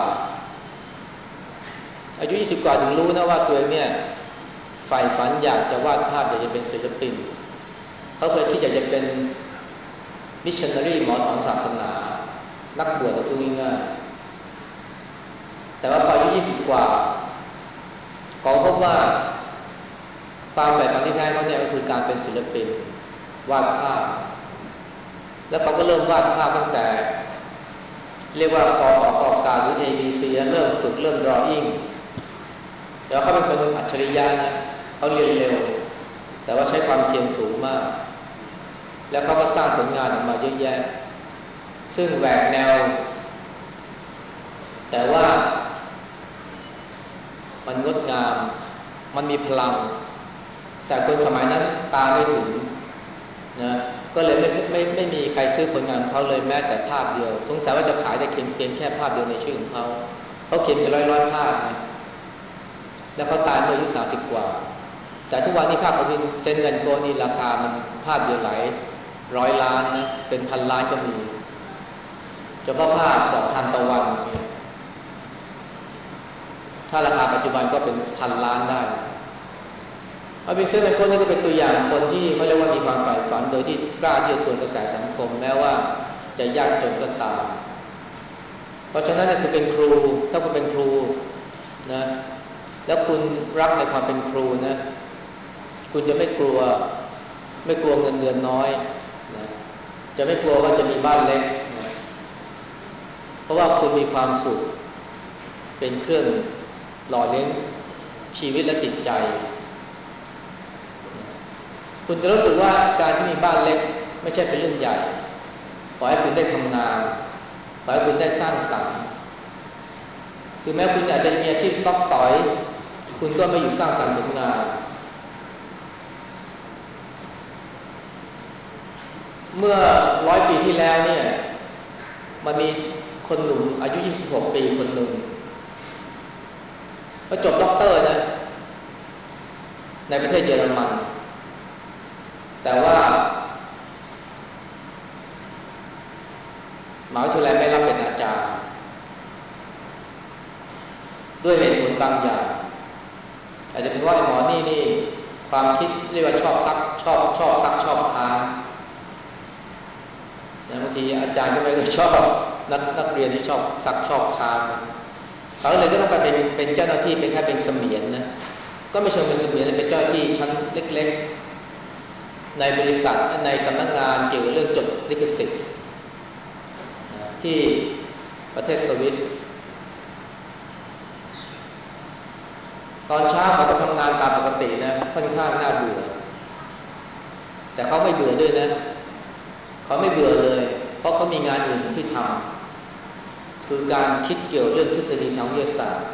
อายุยี่สิบกว่าถึงรู้นะว่าตัวเองเนี่ยใฝ่ฝันอยากจะวาดภาพอยากจะเป็นศิลปินเขาเคยคิดอยากจะเป็นมิชชันนารีหมอสอนศาสนานักบวชตัวง่ายๆแต่ว่าพออายุยี่สิบกว่าเขาพบว่าความใฝ่ฝันที่แท้เขาเนี่ยก็คือการเป็นศิลปินวาดภาพแล้วเขาก็เริ่มวาดภาพตั้งแต่เรียกว่ากอขอกาหรือ เอ บี ซี เริ่มฝึกเริ่ม drawing แต่ว่าเขาเป็นคนอัจฉริยะนะเขาเรียนเร็วแต่ว่าใช้ความเพียรสูงมากแล้วเขาก็สร้างผลงานออกมาเยอะแยะซึ่งแหวกแนวแต่ว่ามันงดงามมันมีพลังแต่คนสมัยนั้นตาไม่ถึงนะก็เลยไม่ไม่ไม่มีใครซื้อผลงานของเขาเลยแม้แต่ภาพเดียวสงสัยว่าจะขายได้เพียงแค่ภาพเดียวในชื่อของเขาเขาเขียนเป็นร้อยๆภาพนะแล้วเขาตายเมื่ออายุสามสิบกว่าแต่ทุกวันนี้ภาพของเซนต์แวนโกะนี่ราคามันภาพเดียวหลายร้อยล้านนะเป็นพันล้านก็มีเฉพาะภาพดอกทานตะวันเนี่ยถ้าราคาปัจจุบันก็เป็นพันล้านได้เอาเป็นเซนต์แวนโกะนี่ก็เป็นตัวอย่างคนที่เขาเรียกว่ามีความใฝ่ฝันโดยที่กล้าที่จะทวนกระแสสังคมแม้ว่าจะยากจนก็ตามเพราะฉะนั้นเนี่ยคุณเป็นครูถ้าคุณเป็นครูนะแล้วคุณรักในความเป็นครูนะคุณจะไม่กลัวไม่กลัวเงินเดือนน้อยนะจะไม่กลัวว่าจะมีบ้านเล็กนะเพราะว่าคุณมีความสุขเป็นเครื่องหล่อเลี้ยงชีวิตและจิตใจคุณจะรู้สึกว่าการที่มีบ้านเล็กไม่ใช่เป็นเรื่องใหญ่ขอให้คุณได้ทำงานขอให้คุณได้สร้างสรรค์ถึงแม้คุณอาจจะมีอาชีพต๊อกต่อยคุณก็ไม่อยู่สร้างสรรค์ผลงานเมื่อร้อยปีที่แล้วเนี่ยมันมีคนหนุ่มอายุยี่สิบหกปีคนหนึ่งเขาจบด็อกเตอร์นะในประเทศเยอรมันแต่ว่ามหาวิทยาลัยไม่รับเป็นอาจารย์ด้วยเหตุผลบางอย่างอาจจะเป็นว่าหมอนี่นี่ความคิดเรียกว่าชอบซักชอบชอบซักชอบค้านนะบางทีอาจารย์ก็ไม่ค่อยชอบนักนักเรียนที่ชอบซักชอบค้านเขาเลยก็ต้องไปเป็นเป็นเจ้าหน้าที่เป็นแค่เป็นเสมียนนะก็ไม่เชิงเป็นเสมียนเป็นเจ้าหน้าที่ชั้นเล็กๆในบริษัทในสำนักงานเกี่ยวกับเรื่องจดลิขสิทธิ์ที่ประเทศสวิสตอนเช้าเขาก็ทำงานตามปกตินะค่อนข้างน่าเบื่อแต่เขาไม่เบื่อด้วยนะเขาไม่เบื่อเลยเพราะเขามีงานอื่นที่ทำคือการคิดเกี่ยวเรื่องทฤษฎีทางวิทยาศาสตร์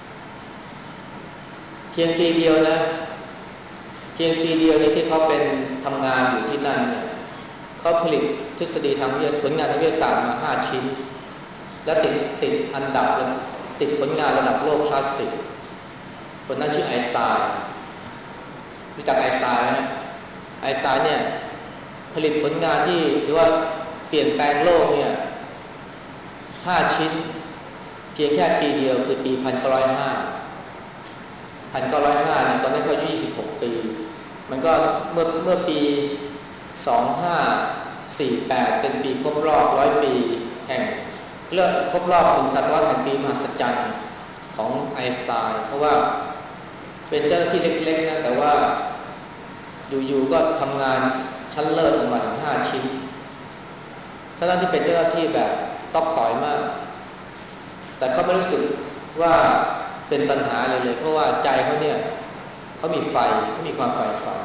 เพียงปีเดียวนะเพียงปีเดียวในที่เขาเป็นทำงานอยู่ที่นั่นเนี่ยเขาผลิตทฤษฎีทางวิทยาผลงานทางวิทยาศาสตร์มาห้าชิ้นและติดติดอันดับติดผลงานระดับโลกคลาสสิกคนนั้นชื่อไอน์สไตน์รู้จักไอน์สไตน์ไหมไอน์สไตน์เนี่ยผลิตผลงานที่ถือว่าเปลี่ยนแปลงโลกเนี่ยห้าชิ้นเพียงแค่ปีเดียวคือปีหนึ่งพันเก้าร้อยห้า หนึ่งพันเก้าร้อยห้าเนี่ยตอนนั้นเขาอายุยี่สิบหกปีมันก็เมื่อเมื่อปีสองพันห้าร้อยสี่สิบแปดเป็นปีครบรอบร้อยปีแห่งเรื่องครบรอบหนึ่งศตวรรษแห่งปีมหัศจรรย์ของไอน์สไตน์เพราะว่าเป็นเจ้าหน้าที่เล็กๆนะแต่ว่าอยู่ๆก็ทำงานชั้นเลิศออกมาถึงห้าชิ้นทั้งที่เป็นเจ้าหน้าที่แบบต๊อกต่อยมากแต่เขาไม่รู้สึกว่าเป็นปัญหาเลยเลยเพราะว่าใจเขาเนี่ยเขามีไฟเขามีความใฝ่ฝัน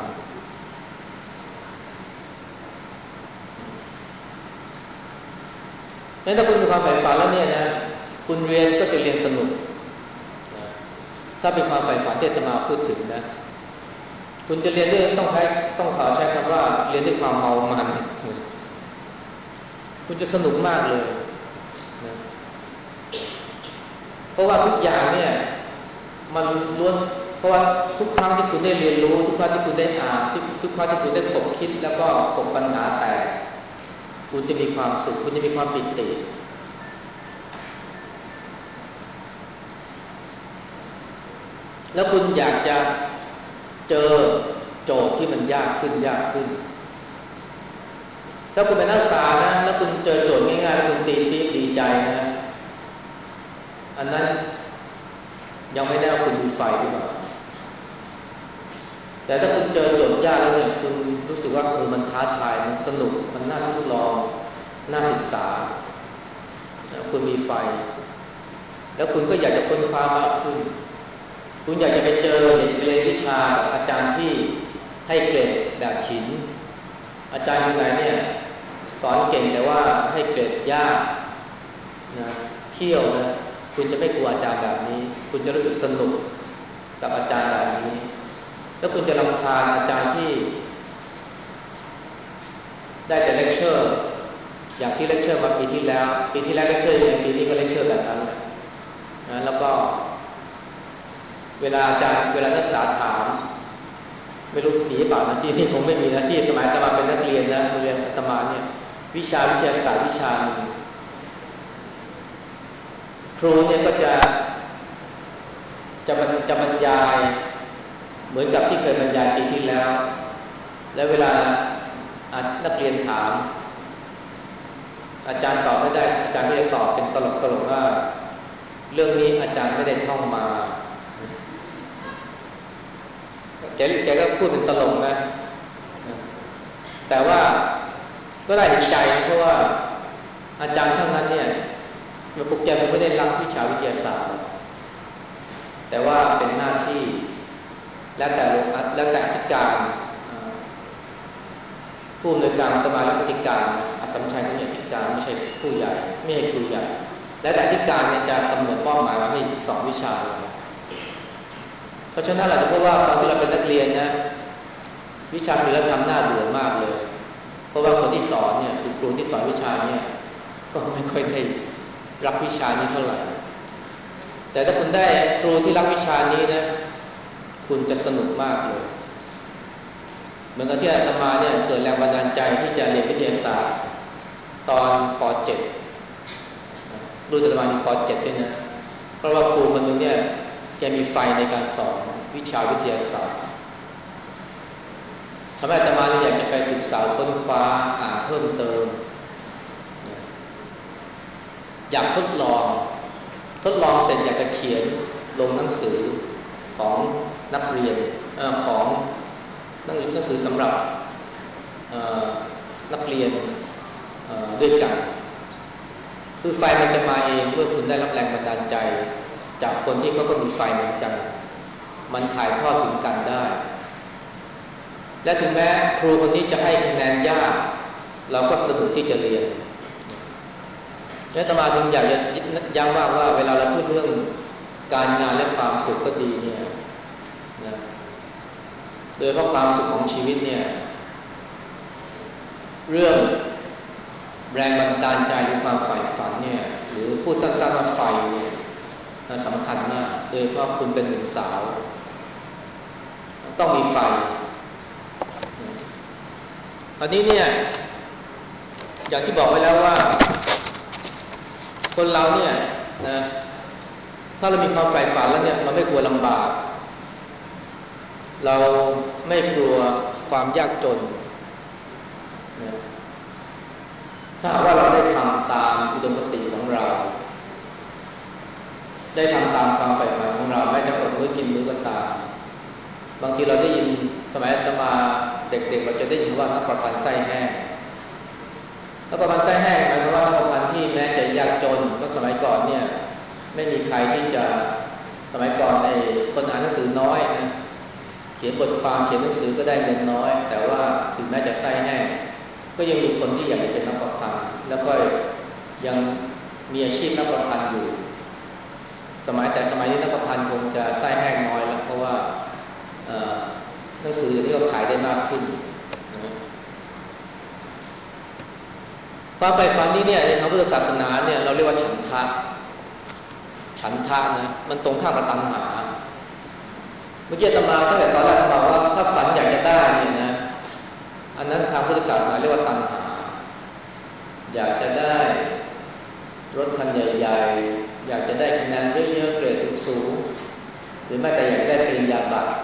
งั้นถ้าคุณมีความใฝ่ฝันแล้วเนี่ยนะคุณเรียนก็จะเรียนสนุกนะถ้าเป็นความใฝ่ฝันที่อาตมาพูดถึงนะคุณจะเรียนด้วยต้องใช้ต้องขอใช้คำว่าเรียนด้วยความเมามันคุณจะสนุกมากเลยนะเพราะว่าทุกอย่างเนี่ยมันล้วนเพราะว่าทุกครั้งที่คุณได้เรียนรู้ทุกครั้งที่คุณได้อ่านทุกครั้งที่คุณได้ขบคิดแล้วก็ขบปัญหาแตกคุณจะมีความสุขคุณจะมีความปิติแล้วคุณอยากจะเจอโจทย์ที่มันยากขึ้นยากขึ้นถ้าคุณเป็นนักศึกษานะแล้วคุณเจอโจทย์ง่ายๆแล้วคุณตีปี๊บดีใจนะอันนั้นยังไม่ได้คุณมีไฟหรือเปล่าแต่ถ้าคุณเจอโจทย์ยากแล้วเนี่ยคุณรู้สึกว่าเออมันท้าทายมันสนุกมันน่าทดลองน่าศึกษาคุณมีไฟแล้วคุณก็อยากจะค้นคว้ามากขึ้นคุณอยากจะไปเจอเรียนวิชากับอาจารย์ที่ให้เกรดแบบหินอาจารย์คนไหนเนี่ยสอนเก่งแต่ว่าให้เกรดยากนะเขี้ยวนะคุณจะไม่กลัวอาจารย์แบบนี้คุณจะรู้สึกสนุกกับอาจารย์แบบนี้แล้วคุณจะรำคาญอาจารย์ที่ได้แต่เลคเชอร์อย่างที่เลคเชอร์มาปีที่แล้วปีที่แล้วเลคเชอร์อย่างปีนี้ก็เลคเชอร์แบบนั้นนะแล้วก็เวลาอาจารย์เวลานักศึกษาถามไม่รู้มีหรือเปล่านะที่ที่คงไม่มีนะที่สมัยอาตมาเป็นนักเรียนนะเรียนอาตมาเนี่ยวิชาวิทยาศาสตร์วิชานึงครูเนี่ยก็จะจะบรรจะบรรยายเหมือนกับที่เคยบรรยายปีที่แล้วและเวลานักเรียนถามอาจารย์ตอบไม่ได้อาจารย์ก็จะตอบเป็นตลกตลกว่าเรื่องนี้อาจารย์ไม่ได้ท่องมาแกแกก็พูดเป็นตลกนะแต่ว่าก็ได้เห็นใจเพราะว่าอาจารย์ท่านนั้นเนี่ยโปรแกรมไม่ได้รักวิชาวิทยาศาสตร์แต่ว่าเป็นหน้าที่แล้วแต่แล้วแต่อธิการผู้อำนวยการสมาชิกการอสมชัยเขาเนี่ยอธิการไม่ใช่ผู้ใหญ่ไม่ใช่ครูใหญ่และแต่อธิการเนี่ยจะกำหนดเป้าหมายมาให้สอนวิชาเพราะฉะนั้นเราจะพบว่าตอนที่เราเป็นนักเรียนนะวิชาศิลธรรมน่าเบื่อมากเลยเพราะว่าคนที่สอนเนี่ยคือครูที่สอนวิชาเนี่ยก็ไม่ค่อยได้รักวิชานี้เท่าไหร่แต่ถ้าคุณได้ครูที่รักวิชานี้นะคุณจะสนุกมากเลยเหมือนกับที่อาตมาเนี่ยเกิดแรงบันดาลใจที่จะเรียนวิทยาศาสตร์ตอนป เจ็ด รุ่นอาตมามีป เจ็ด ด้วยนะเพราะว่าครูคนนึงเนี่ยแกมีไฟในการสอนวิชาวิทยาศาสตร์ทำให้อาตมาเนี่ยอยากจะไปศึกษาค้นคว้าอ่านเพิ่มเติมอยากทดลองทดลองเสร็จอยากจะเขียนลงหนังสือของนักเรียนเอ่อของหนังสือสำหรับนักเรียนด้วยกันคือไฟมันจะมาเองเมื่อคุณได้รับแรงบันดาลใจจากคนที่เขาก็มีไฟเหมือนกันมันถ่ายทอดถึงกันได้และถึงแม้ครูคนนี้จะให้คะแนนยากเราก็สนุกที่จะเรียนและอาตมาถึงอยากจะย้ำว่าว่าเวลาเราพูดเรื่องการงานและความสุขก็ดีเนี่ยนะโดยเพราะความสุขของชีวิตเนี่ยเรื่องแรงบันดาลใจหรือความใฝ่ฝันเนี่ยหรือพูดสั้นๆว่าไฟเนี่ยสำคัญมากโดยเพราะคุณเป็นหนุ่มสาวต้องมีไฟอันนี้เนี่ยอย่างที่บอกไว้แล้วว่าคนเราเนี่ยนะถ้าเรามีความใฝ่ฝันแล้วเนี่ยเราไม่กลัวลำบากเราไม่กลัวความยากจนนะถ้าว่าเราได้ทำตามอุดมคติของเราได้ทำตามความใฝ่ฝันของเราแม้จะอดมื้อกินมื้อก็ตามบางทีเราได้ยินสมัยอาตมาเด็กๆเราจะได้ยินว่านักประพันธ์ไส้แห้งนักประพันธ์ไส้แห้งหมายความว่านักประพันธ์ที่แม้จะยากจนเมื่อสมัยก่อนเนี่ยไม่มีใครที่จะสมัยก่อนในคนอ่านหนังสือน้อยนะเขียนบทความเขียนหนังสือก็ได้เงินน้อยแต่ว่าถึงแม้จะไส้แห้งก็ยังมีคนที่อยากจะเป็นนักประพันธ์แล้วก็ยังมีอาชีพนักประพันธ์อยู่สมัยแต่สมัยนี้นักประพันธ์คงจะไส้แห้งน้อยแล้วเพราะว่าหนังสือที่เราขายได้มากขึ้นนะความใฝ่ฝันนี้เนี่ยในทางพุทธศาสนาเนี่ยเราเรียกว่าฉันทะฉันทะนะมันตรงข้ามกับตัณหาเมื่อกี้อาตมาตั้งแต่ตอนแรกอาตมาว่าถ้าฝันอยากจะได้เนี่ยนะอันนั้นทางพุทธศาสนาเรียกว่าตัณหาอยากจะได้รถคันใหญ่ๆอยากจะได้คะแนนเยอะๆเกรดสูงๆหรือแม้แต่อยากได้ปริญญาบัตร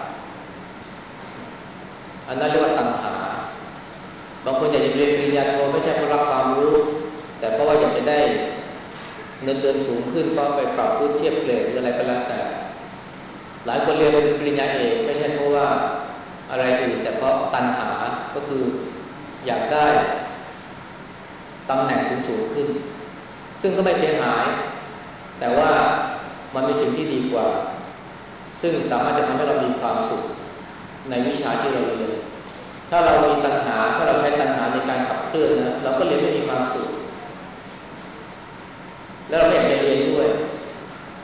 อันนั้นเรียกว่าตัณหาบางคนอยากจะเรียนปริญญาโทไม่ใช่เพราะรักความรู้แต่เพราะว่าอยากจะได้เงินเดือนสูงขึ้นเพราะไปปรับรูปเทียบเกรดหรืออะไรก็แล้วแต่หลายคนเรียนปริญญาเอกไม่ใช่เพราะว่าอะไรอื่นแต่เพราะตัณหาก็คืออยากได้ตำแหน่งสูงๆขึ้นซึ่งก็ไม่เสียหายแต่ว่ามันมีสิ่งที่ดีกว่าซึ่งสามารถจะทำให้เรามีความสุขในวิชาที่เราเรียนถ้าเรามีตัณหาถ้าเราใช้ตัณหาในการขับเคลื่อนนะเราก็เรียนไม่มีความสุขแล้วเราไม่อยากจะเรียนด้วย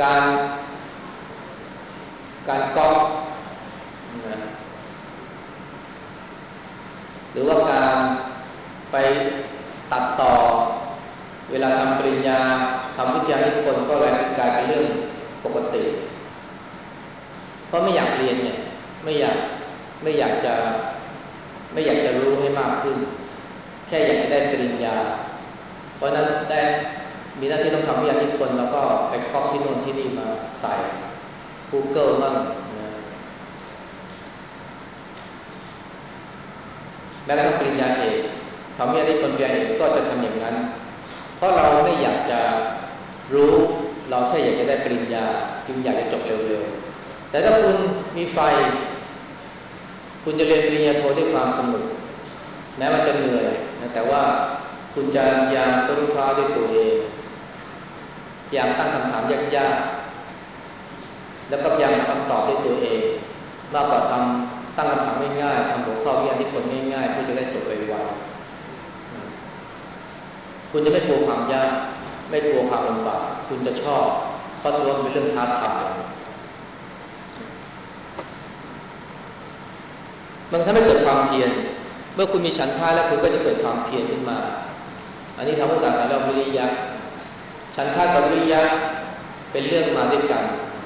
การการก๊อปนะหรือว่าการไปตัดต่อเวลาทำปริญญาทำวิทยานิพนธ์ก็เลยกลายเป็นเรื่องปกติเพราะไม่อยากเรียนเนี่ยไม่อยากไม่อยากจะไม่อยากจะรู้ให้มากขึ้นแค่อยากจะได้ปริญญาเพราะนั้นได้มีหน้าที่ต้องทำวิทยานิพนธ์แล้วก็ไปก๊อปที่โน่นที่นี่มาใส่ Google บ้างนะแม้กระทั่งปริญญาเอกทำวิทยานิพนธ์ปริญญาเอกก็จะทำอย่างนั้นเพราะเราไม่อยากจะรู้เราแค่อยากจะได้ปริญญาจึงอยากจะจบเร็วๆแต่ถ้าคุณมีไฟคุณจะเรียนปริญญาโทด้วยความสนุกแม้มันจะเหนื่อยนะแต่ว่าคุณจะพยายามค้นคว้าด้วยตัวเองพยายามตั้งคำถามยากๆแล้วก็พยายามหาคำตอบด้วยตัวเองมากกว่าทำตั้งคำถามง่ายๆทำหัวข้อวิทยานิพนธ์ง่ายๆเพื่อจะได้จบไวๆคุณจะไม่กลัวความยากไม่กลัวความลำบากคุณจะชอบเพราะถือว่าเป็นเรื่องท้าทายมันทำให้เกิดความเพียรเมื่อคุณมีฉันทะแล้วคุณก็จะเกิดความเพียรขึ้นมาอันนี้ทางภาษาสารวิริยะฉันทะกับวิริยะเป็นเรื่องมาด้วยกัน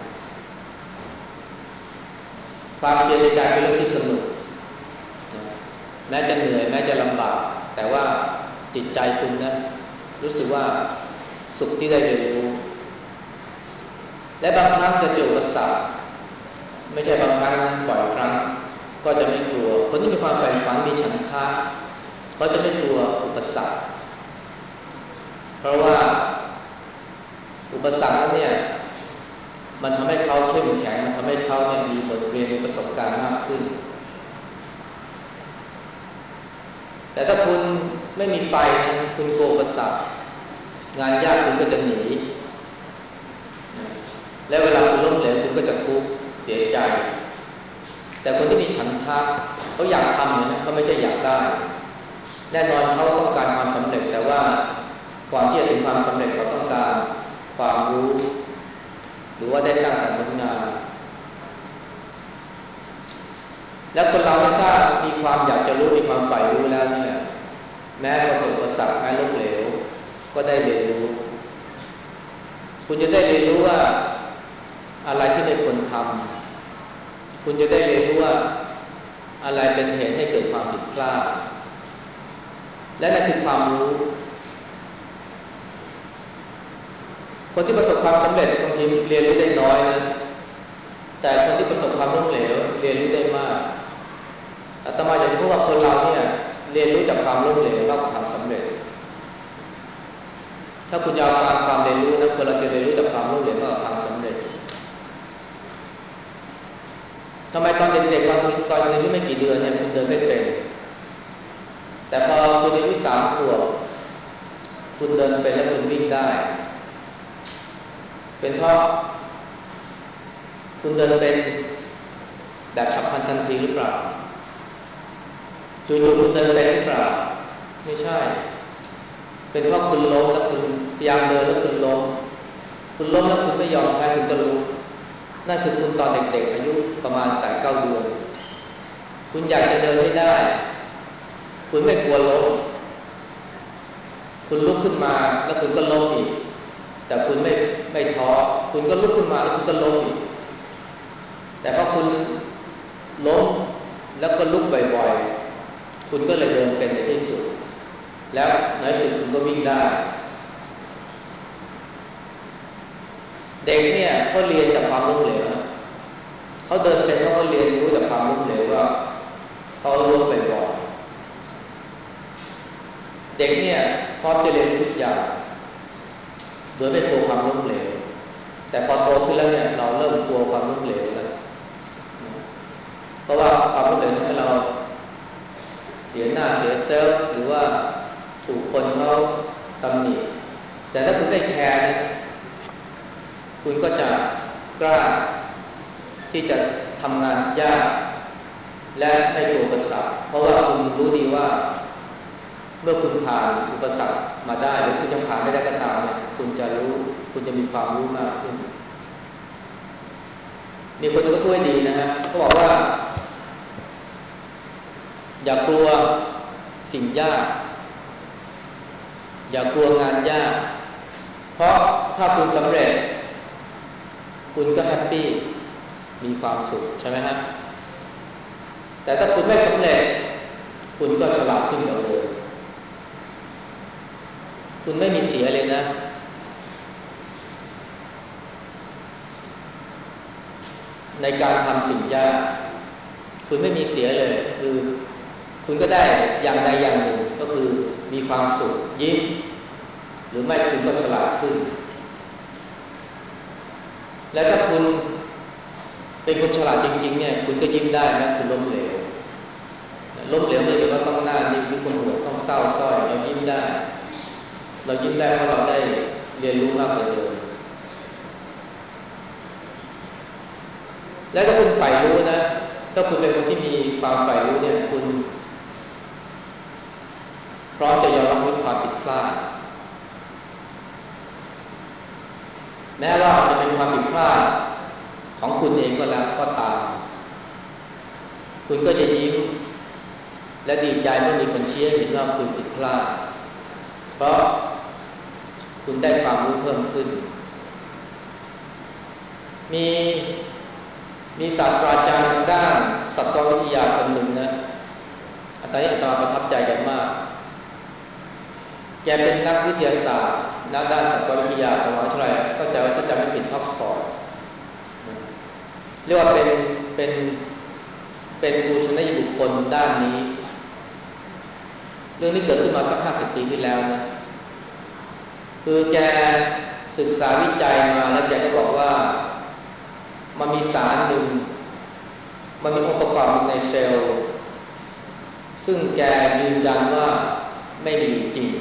ความเพียรในการเป็นเรื่องที่สนุกแม้จะเหนื่อยแม้จะลำบากแต่ว่าจิตใจคุณนะรู้สึกว่าสุขที่ได้เรียนรู้และบางครั้งจะเจออุปสรรคไม่ใช่บางครั้งบ่อยครั้งก็จะไม่กลัวคนที่มีความใฝ่ฝันมีฉันทะก็จะไม่กลัวอุปสรรคเพราะว่าอุปสรรคนั้นเนี่ยมันทำให้เขาเข้มแข็งมันทำให้เขาเนี่ยมีบทเรียนมีประสบการณ์มากขึ้นแต่ถ้าคุณไม่มีไฟนะคุณกลัวอุปสรรคงานยากคุณก็จะหนีและเวลาคุณล้มเหลวคุณก็จะทุกข์เสียใจแต่คนที่มีฉันทะเขาอยากทำเนี่ยเขาไม่ใช่อยากได้แน่นอนเขาต้องการความสำเร็จแต่ว่าก่อนที่จะถึงความสำเร็จเขาต้องการความรู้หรือว่าได้สร้างสรรค์ผลงานแล้วคนเราถ้ามีความอยากจะรู้มีความใฝ่รู้แล้วเนี่ยแม้ประสบอุปสรรคแม้ล้มเหลวก็ได้เรียนรู้คุณจะได้เรียนรู้ว่าอะไรที่ไม่ควรทำคุณจะได้เรียนรู้ว่าอะไรเป็นเหตุให้เกิดความผิดพลาดและนั่นคือความรู้คนที่ประสบความสำเร็จบางทีเรียนรู้ได้น้อยนะแต่คนที่ประสบความล้มเหลวเรียนรู้ได้มากอาตมาอยากจะพูดว่าคนเราเนี่ยเรียนรู้จากความล้มเหลวมากกว่าความสำเร็จถ้าคุณยาวการความเรียนรู้นะคนเราจะเรียนรู้จากความล้มเหลวมากกว่าความสำเร็จทำไมตอนเด็กๆตอนตอนอายุไม่กี่เดือนเนี่ยคุณเดินไม่เป็นแต่พอคุณอายุสามขวบคุณเดินเป็นและคุณวิ่งได้เป็นเพราะคุณเดินเป็นแบบฉับพลันทันทีหรือเปล่าจู่ๆคุณเดินเป็นหรือเปล่าไม่ใช่เป็นเพราะคุณล้มแล้วคุณพยายามเดินแล้วคุณล้มคุณล้มแล้วคุณไม่ยอมแพ้คุณก็รู้นั่นคือคุณตอนเด็กๆอายุประมาณแปดเก้าเดือนคุณอยากจะเดินให้ได้คุณไม่กลัวล้มคุณลุกขึ้นมาแล้วคุณก็ล้มอีกแต่คุณไม่ไม่ท้อคุณก็ลุกขึ้นมาแล้วคุณก็ล้มอีกแต่พอคุณล้มแล้วก็ลุกบ่อยๆคุณก็เลยเดินเป็นในที่สุดแล้วในที่สุดคุณก็วิ่งได้เด็กเนี่ยเขาเรียนจากความล้มเหลวเขาเดินเป็นเขาก็เรียนรู้จากความล้มเหลวว่าเขาล้มบ่อยๆเด็กเนี่ยพร้อมจะเรียนทุกอย่างโดยไม่กลัวความล้มเหลวแต่พอโตขึ้นแล้วเนี่ยเราเริ่มกลัวความล้มเหลวแล้วเพราะว่าความล้มเหลวทำให้เราเสียหน้าเสียเซลล์หรือว่าถูกคนเขาตำหนิแต่ถ้าคุณไม่แคร์นะคุณก็จะกล้าที่จะทำงานยากและไม่กลัวอุปสรรคเพราะว่าคุณรู้ดีว่าเมื่อคุณผ่านอุปสรรคมาได้หรือคุณจะผ่านไม่ได้ก็ตามเนี่ยคุณจะรู้คุณจะมีความรู้มากขึ้นมีคนก็พูดดีนะฮะเขาบอกว่าอย่ากลัวสิ่งยากอย่ากลัวงานยากเพราะถ้าคุณสำเร็จคุณก็แฮปปี้มีความสุขใช่ไหมฮะแต่ถ้าคุณไม่สำเร็จคุณก็ฉลาดขึ้นกว่าเดิมคุณไม่มีเสียเลยนะในการทำสิ่งยากคุณไม่มีเสียเลยคือคุณก็ได้อย่างใดอย่างหนึ่งก็คือมีความสุขยิ้มหรือไม่คุณก็ฉลาดขึ้นและถ้าคุณเป็นคนฉลาดจริงๆเนี่ยคุณก็ยิ้มได้นะคุณล้มเหลวล้มเหลวไม่ใช่ว่าต้องหน้านิ่งหรือคนหัวต้องเศร้าส้อยเรายิ้มได้เรายิ้มได้เพราะเราได้เรียนรู้มากกว่าเดิมและถ้าคุณใฝ่รู้นะถ้าคุณเป็นคนที่มีความใฝ่รู้เนี่ยคุณพร้อมจะยอมรับความผิดพลาดแม้ว่าจะเป็นความผิดพลาดของคุณเองก็แล้วก็ตามคุณก็จะยิ้มและดีใจเมื่อมีคนชี้ให้เห็นว่าคุณผิดพลาดเพราะคุณได้ความรู้เพิ่มขึ้นมีมีศาสตราจารย์ทางด้านสัตววิทยาคนหนึ่งนะอาจารย์อาจารย์ประทับใจกันมากแกเป็นนักวิทยาศาสตร์นักด้านสัตววิทยาของมหาวิทยาลัยก็จะก็จะไม่ผิดออกซฟอร์ดเรียกว่าเป็นเป็นเป็นผู้ชนะบุคคลด้านนี้เรื่องนี้เกิดขึ้นมาสักห้าสิบปีที่แล้วนะคือแกศึกษาวิจัยมาแล้วแกก็บอกว่ามันมีสารหนึ่งมันมีองค์ประกอบในเซลล์ซึ่งแกยืนยันว่าไม่มีจริง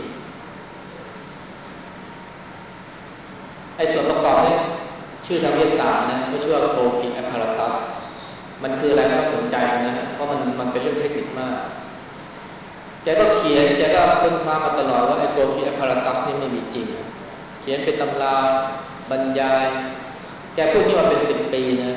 ไอ้ส่วนประกอบนี้ชื่อทางวิทยาศาสตร์นะก็ชื่อว่าโกลกิแอปพาราตัสมันคืออะไรไม่ต้องสนใจนะเพราะมันมันเป็นเรื่องเทคนิคมากแกก็เขียนแกก็ค้นคว้ามาตลอดว่าไอ้โกลกิแอปพาราตัสนี่ไม่มีจริงเขียนเป็นตำราบรรยายแกพูดนี่มาเป็นสิบปีนะ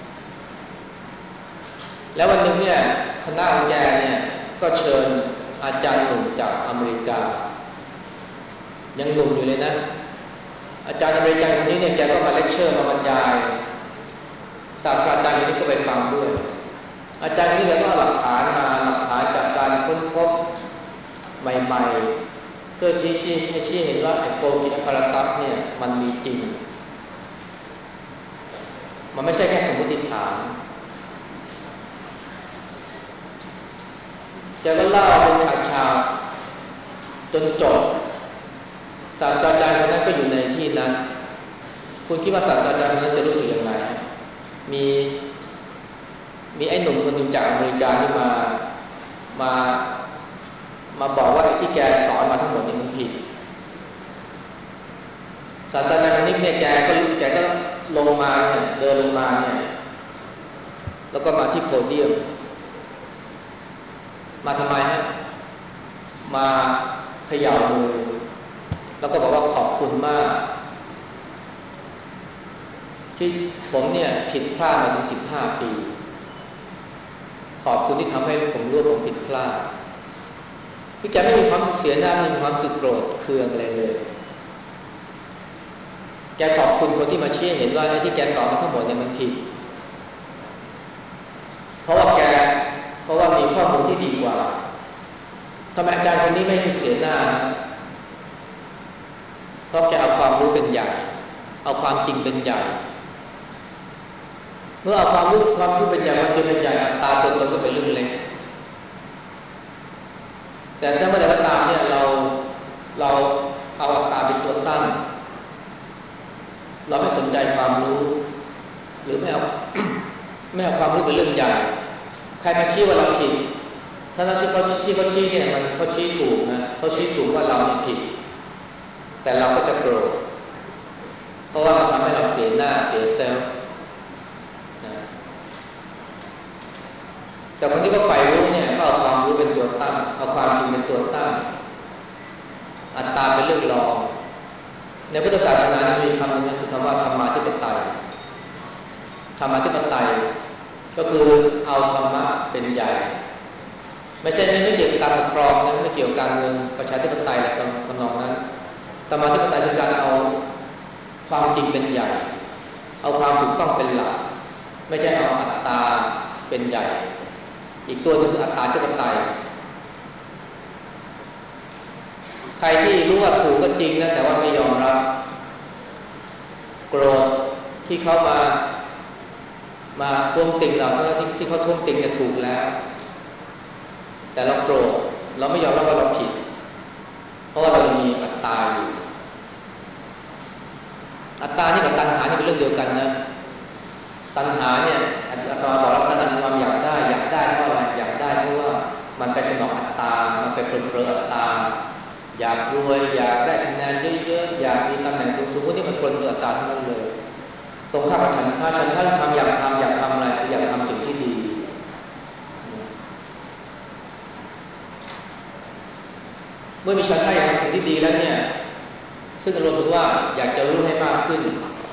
แล้ววันหนึ่งเนี่ยคณะของแกเนี่ยก็เชิญอาจารย์หนุ่มจากอเมริกายังหนุ่มอยู่เลยนะอาจารย์อเมริกันคนนี้เนี่ยแกก็มาเลคเชอร์มาบรรยายศาสตราจารย์คนนี้ก็ไปฟังด้วยอาจารย์นี่แกก็หลักฐานมาหลักฐานจากการค้นพบใหม่ๆเพื่อที่ชี้ให้ชี้เห็นว่าไอ้โกลกิแอปพาราตัสเนี่ยมันมีจริงมันไม่ใช่แค่สมมติฐานแกก็เล่าเป็นฉากๆจนจบศาสตราจารย์คนนั้นก็อยู่ในที่นั้นคุณคิดว่าศาสตราจารย์คนนั้นจะรู้สึกยังไงมีมีไอ้หนุ่มคนหนึ่งจากอเมริกาที่มามามาบอกว่าไอ้ที่แกสอนมาทั้งหมดนี่มันผิดศาสตราจารย์คนนี้เนี่ยแกก็แกก็ลงมาเนี่ยเดินลงมาเนี่ยแล้วก็มาที่โพเดียมมาทำไมฮะมาเขย่ามือแล้วก็บอกว่าขอบคุณมากที่ผมเนี่ยผิดพลาดมาถึงสิบห้าปีขอบคุณที่ทำให้ผมรู้ว่าผมผิดพลาดที่แกไม่มีความสุขเสียหน้าไม่มีความสุขโกรธเคืองอะไรเลยแกขอบคุณคนที่มาชี้เห็นว่าไอ้ที่แกสอนมาทั้งหมดเนี่ยมันผิดเพราะว่าแกเพราะว่ามีข้อมูลที่ดีกว่าทำไมอาจารย์คนนี้ไม่ถูกเสียหน้าเพราะแกเอาความรู้เป็นใหญ่เอาความจริงเป็นใหญ่เมื่อเอาความรู้ความรู้เป็นใหญ่ความจริงเป็นใหญ่อัตตาตัวตนก็เป็นเรื่องเล็กแต่ถ้าเมื่อใดก็ตามเนี่ยเราเราเอาอัตตาเป็นตัวตั้งเราไม่สนใจความรู้หรือไม่เอา ไม่เอาความรู้เป็นเรื่องใหญ่ใครมาชี้ว่าเราผิดถ้าที่เขาที่เขาชี้เนี่ยมันเขาชี้ถูกนะเขาชี้ถูกว่าเราเนี่ยผิดแต่เราก็จะโกรธเพราะว่ามันทำให้เราเสียหน้าเสียเซลล์นะแต่คนที่เขาใฝ่รู้เนี่ยก็เอาความรู้เป็นตัวตั้งเอาความจริงเป็นตัวตั้งอัตตาเป็นเรื่องรองในพุทธศาสนามีคำหนึ่งคือคำว่าธรรมาธิปไตยธรรมาธิปไตยก็คือเอาธรรมะเป็นใหญ่ไม่ใช่ไม่เกี่ยวกับการปกครองนะไม่เกี่ยวกับการเมืองประชาธิปไตยและทำนองนั้นธรรมาธิปไตยคือการเอาความจริงเป็นใหญ่เอาความถูกต้องเป็นหลักไม่ใช่เอาอัตตาเป็นใหญ่อีกตัวนึงคืออัตตาธิปไตยใครที่รู้ว่าถูกก็จริงนะแต่ว่าไม่ยอมรับโกรธที่เขามามาท้วงติงเราทั้งที่ที่เขาท้วงติงจะถูกแล้วแต่เราโกรธเราไม่ยอมรับว่าเราผิดเพราะว่าเรามีอัตตาอยู่อัตตานี่กับตัณหานี่เป็นเรื่องเดียวกันนะตัณหาเนี่ยอาจารย์บอกว่าตัณหาความอยากได้อยากได้เพราะอะไรอยากได้เพราะว่ามันไปสนองอัตตามันไปเพลินเพลินอัตตาอยากรวยอยากได้คะแนนเยอะๆอยากมีตำแหน่งสูงๆพวกนี้มันเพลินเพลินอัตตาทั้งนั้นเลยตรงข้ามกับฉันทะฉันทะทำอยากทำอยากทำอะไรคืออยากทำสิ่งที่ดีเมื่อมีฉันทะอยากทำสิ่งที่ดีแล้วเนี่ยซึ่งรวมถึงว่าอยากจะรู้ให้มากขึ้น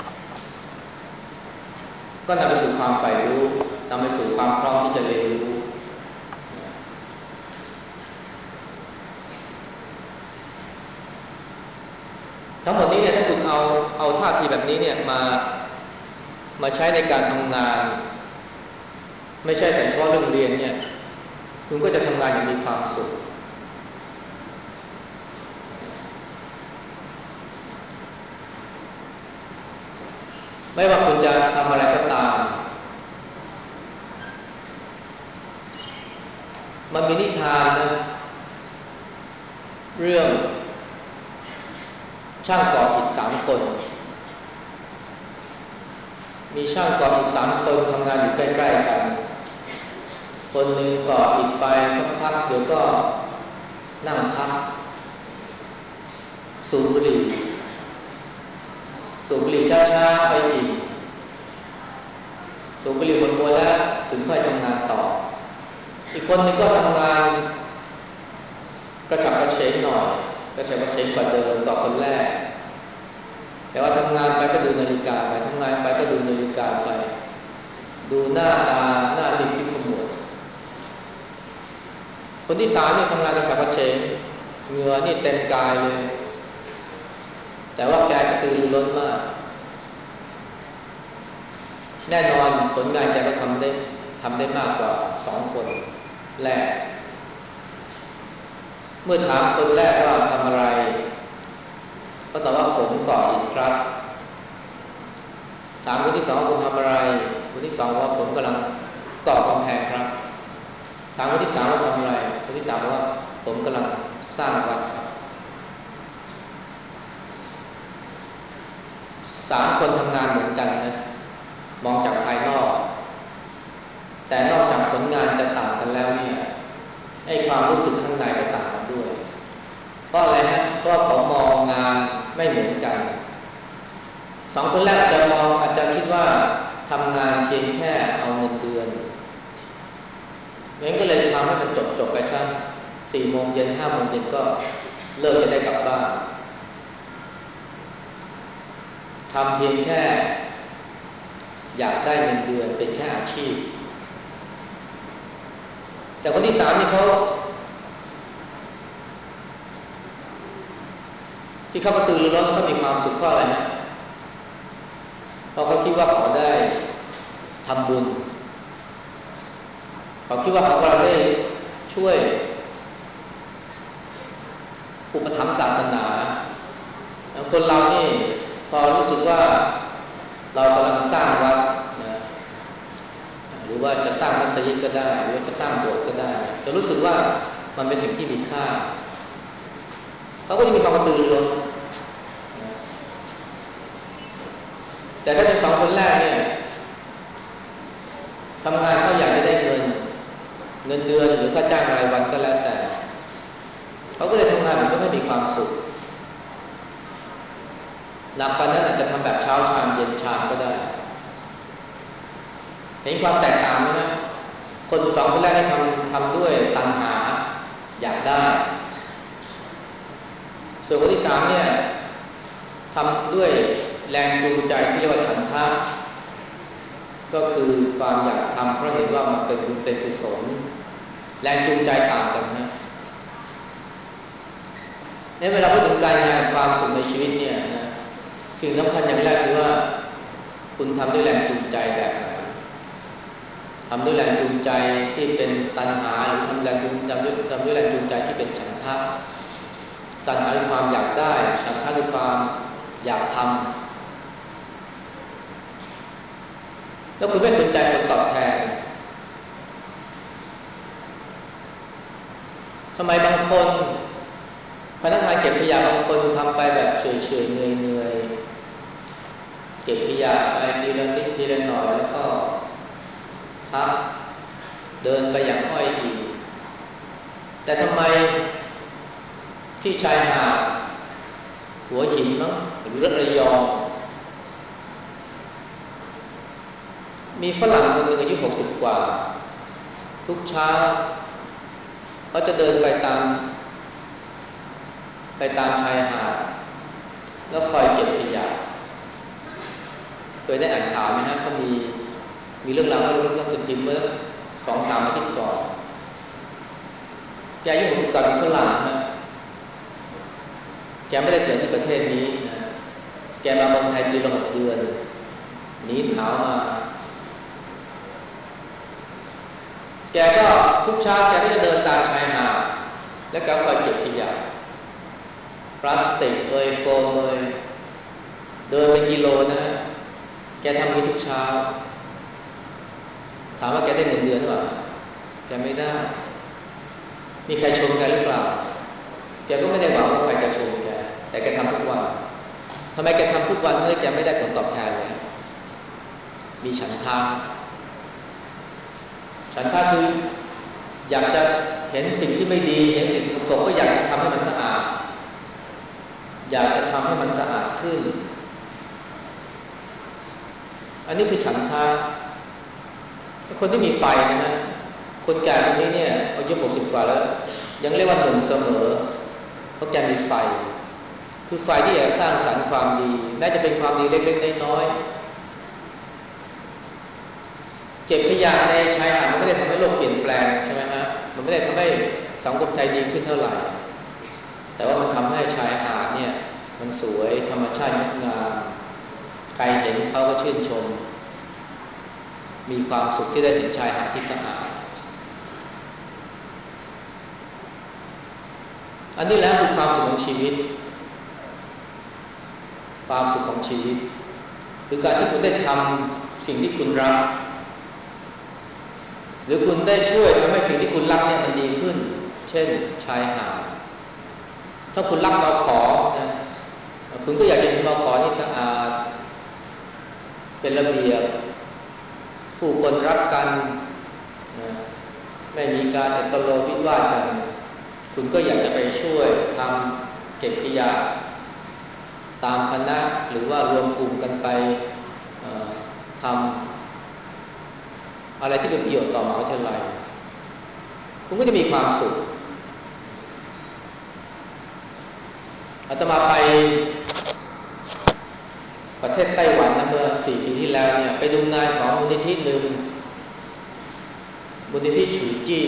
ก็นำไปสู่ความใฝ่รู้นำไปสู่ความพร้อมที่จะเรียนรู้ทั้งหมดนี้เนี่ยถ้าคุณเอาเอาท่าทีแบบนี้เนี่ยมามาใช้ในการทำงานไม่ใช่แต่เฉพาะเรื่องเรียนเนี่ยคุณก็จะทำงานอย่างมีความสุขไม่ว่าคุณจะทำอะไรก็ตามมันมีนิทานนะเรื่องช่างก่ออิฐสามคนมีช่างก่ออิฐสามคนทำงานอยู่ใกล้ๆกันคนหนึ่งก่ออิฐไปสักพักเดี๋ยวก็นั่งพักสูบบุหรี่สูบบุหรี่ช้าๆไปอีกสูบบุหรี่หมดมวนแล้วถึงค่อยทำงานต่ออีกคนนึงก็ทำงานกระฉับกระเฉงหน่อยกระฉับกระเฉงกว่าเดิมกว่าคนแรกแต่ว่าทำงานไปก็ดูนาฬิกาไปทำงานไปก็ดูนาฬิกาไปดูหน้าตาหน้าที่คิดขมวดคนที่สามนี่ทำงานกระฉับกระเฉงเหงื่อนี่เต็มกายเลยแต่ว่าแกกระตือรือร้นมากแน่นอนผลงานแกก็ทำได้ทำได้มากกว่าสองคนแรกเมื่อถามคนแรกว่าทำอะไรก็ตอบว่าผมก่ออิฐครับถามคนที่สองคุณทำอะไรคนที่สองว่าผมกำลังก่อกำแพงครับถามคนที่สามว่าทำอะไรคนที่สามว่าผมกำลังสร้างวัดครับสามคนทำงานเหมือนกันนะมองจากภายนอกแต่นอกจากผลงานจะต่างกันแล้วเนี่ยไอ้ความรู้สึกข้างในก็ต่างกันด้วยเพราะอะไรฮะเพราะเขามองงานไม่เหมือนกันสองคนแรกอาจจะมองอาจจะคิดว่าทำงานเพียงแค่เอาเงินเดือนงั้นก็เลยทำให้มันจบจบไปสักสี่โมงเย็นห้าโมงเย็นก็เลิกจะได้กลับบ้านทำเพียงแค่อยากได้เงินเดือนเป็นแค่อาชีพแต่คนที่สามนี่เขาที่เขากระตือรือร้นเขามีความสุขเพราะอะไรนะเพราะเขาคิดว่าเขาได้ทำบุญเขาคิดว่าเขากำลังได้ช่วยอุปถัมภ์ศาสนาคนเรานี่พอรู้สึกว่าเรากำลังสร้างวัดนะหรือว่าจะสร้างมัสยิดก็ได้หรือว่าจะสร้างโบสถ์ก็ได้จะรู้สึกว่ามันเป็นสิ่งที่มีค่าเขาก็จะมีความกระตือรือร้นแต่ถ้าเป็นสองคนแรกเนี่ยทำงานเขาอยากจะได้เงินเงินเดือนหรือค่าจ้างรายวันก็แล้วแต่เขาก็เลยทำงานแบบไม่ค่อยมีความสุขหนักกว่านั้นอาจจะทำแบบเช้าชามเย็นชามก็ได้เห็นความแตกต่างไหมคนสองคนแรกที่ทำทำด้วยตัณหาอยากได้ส่วนคนที่สามเนี่ยทำด้วยแรงจูงใจที่เรียกว่าฉันทะก็คือความอยากทำเพราะเห็นว่ามันเป็นบุญเป็นกุศลแรงจูงใจต่างกันนะเนี่ยเวลาพูดถึงการงานความสุขในชีวิตเนี่ยนะสิ่งสำคัญอย่างแรกคือว่าคุณทำด้วยแรงจูงใจแบบไหนทำด้วยแรงจูงใจที่เป็นตัณหาหรือทำแรงจูงทำด้วยทำด้วยแรงจูงใจที่เป็นฉันทะตัณหาคือความอยากได้ฉันทะคือความอยากทำแล้วคุณไม่สนใจผลตอบแทนทำไมบางคนพนักงานเก็บขยะบางคนทำไปแบบเฉยๆเหนื่อยๆเก็บขยะไปทีละนิดทีละหน่อยแล้วก็พักเดินไปอย่างอ้อยอิงแต่ทำไมที่ชายหาดหัวหินเนาะหรือระยองมีฝรั่งคนหนึ่งอายุหกสิบกว่าทุกเช้าเขาจะเดินไปตามไปตามชายหาดแล้วคอยเก็บขยะเคยได้อ่านข่าวไหมฮะเขามีมีเรื่องราวเรื่องหนังสือพิมพ์เมื่อสองสามอาทิตย์ก่อนแกอายุหกสิบกว่าเป็นฝรั่งนะแกไม่ได้เกิดที่ประเทศนี้นะแกมาเมืองไทยปีละหกเดือนหนีหนาวมาแกก็ทุกเช้าแกก็จะเดินตามชายหาดแล้วก็คอยเก็บขยะพลาสติกเอ่ยโฟมเอ่ยเดินเป็นกิโลนะฮะแกทำนี้ทุกเช้าถามว่าแกได้เงินเดือนหรือเปล่าแกไม่ได้มีใครชมแกหรือเปล่าแกก็ไม่ได้หวังว่าใครจะชมแกแต่แกทำทุกวันทำไมแกทำทุกวันเฮ้ยแกไม่ได้ผลตอบแทนเลยมีฉันทะฉันทะคืออยากจะเห็นสิ่งที่ไม่ดีเห็นสิ่งสกปรกก็อยากจะทำให้มันสะอาดอยากจะทำให้มันสะอาดขึ้นอันนี้คือฉันทะคนที่มีไฟนะฮะคนแก่คนนี้เนี่ยอายุหกสิบกว่าแล้วยังเรียกว่าหนุ่มเสมอเพราะแกมีไฟคือไฟที่อยากสร้างสรรค์ความดีแม้จะเป็นความดีเล็กๆน้อยๆเก็บขยะในชายหาดมันไม่ได้ทำให้โลกเปลี่ยนแปลงใช่ไหมฮะมันไม่ได้ทำให้สังคมไทยดีขึ้นเท่าไหร่แต่ว่ามันทำให้ชายหาดเนี่ยมันสวยธรรมชาติงดงามใครเห็นเขาก็ชื่นชมมีความสุขที่ได้เห็นชายหาดที่สะอาดอันนี้แหละคือความสุขของชีวิตความสุขของชีวิตคือการที่คุณได้ทำสิ่งที่คุณรักหรือคุณได้ช่วยทำให้สิ่งที่คุณรักเนี่ยมันดีขึ้นเช่นชายหาดถ้าคุณรักเราขอนะคุณก็อยากจะเห็นเราขอนี่สะอาดเป็นระเบียบผู้คนรักกันนะไม่มีการตะโลวิวาทกันคุณก็อยากจะไปช่วยทำเก็บขยะตามคณะหรือว่ารวมกลุ่มกันไปทำอะไรที่เป็นประโยชน์ต่อมหาวิทยาลัยคุณก็จะมีความสุขอาตมาไปประเทศไต้หวันนะเมื่อสี่ปีที่แล้วเนี่ยไปดูงานของมูลนิธิหนึ่งมูลนิธิฉูจี้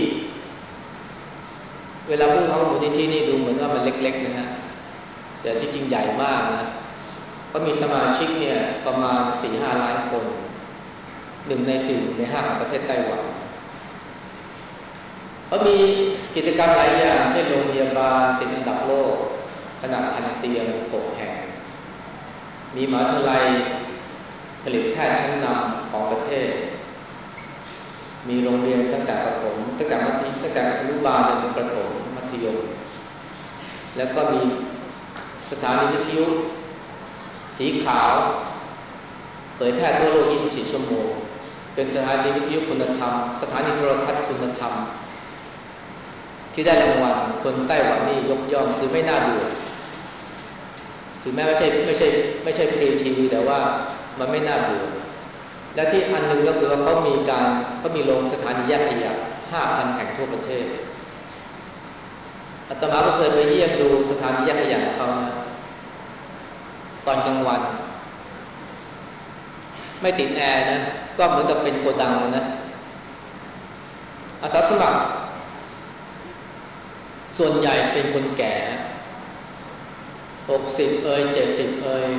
เวลาพูดของมูลนิธินี่ดูเหมือนว่ามันเล็กๆนะฮะแต่ที่จริงใหญ่มากนะเขามีสมาชิกเนี่ยประมาณ สี่ถึงห้า ล้านคนหนึ่งในสี่ในห้าของประเทศไต้หวันเขามีกิจกรรมหลายอย่างเช่นโรงพยาบาลติดอันดับโลกขนาดพันเตียงหกแห่งมีมหาวิทยาลัยผลิตแพทย์ชั้นนำของประเทศมีโรงเรียนตั้งแต่ประถมตั้งแต่มัธยมตั้งแต่อนุบาลจนถึงประถมมัธยมแล้วก็มีสถานีวิทยุสีขาวเผยแพร่ทั่วโลกยี่สิบสี่ชั่วโมงเป็นสถานีวิทยุคุณธรรมสถานีโทรทัศน์คุณธรรมที่ได้รางวัลคนไต้หวันนี่ยกย่องคือไม่น่าเบื่อถึงแม้ไม่ใช่ไม่ใช่ไม่ใช่ฟรีทีวีแต่ว่ามันไม่น่าเบื่อและที่อันนึงก็คือว่าเขามีการเขามีโรงสถานีแยกขยะ ห้าพัน แห่งทั่วประเทศอาตมาก็เคยไปเยี่ยมดูสถานีแยกขยะของเขานะตอนกลางวันไม่ติดแอร์นะก็เหมือนกับเป็นโกดังนะอาสาสมัครส่วนใหญ่เป็นคนแก่หกสิบเอ่ยเจ็ดสิบเอ่ย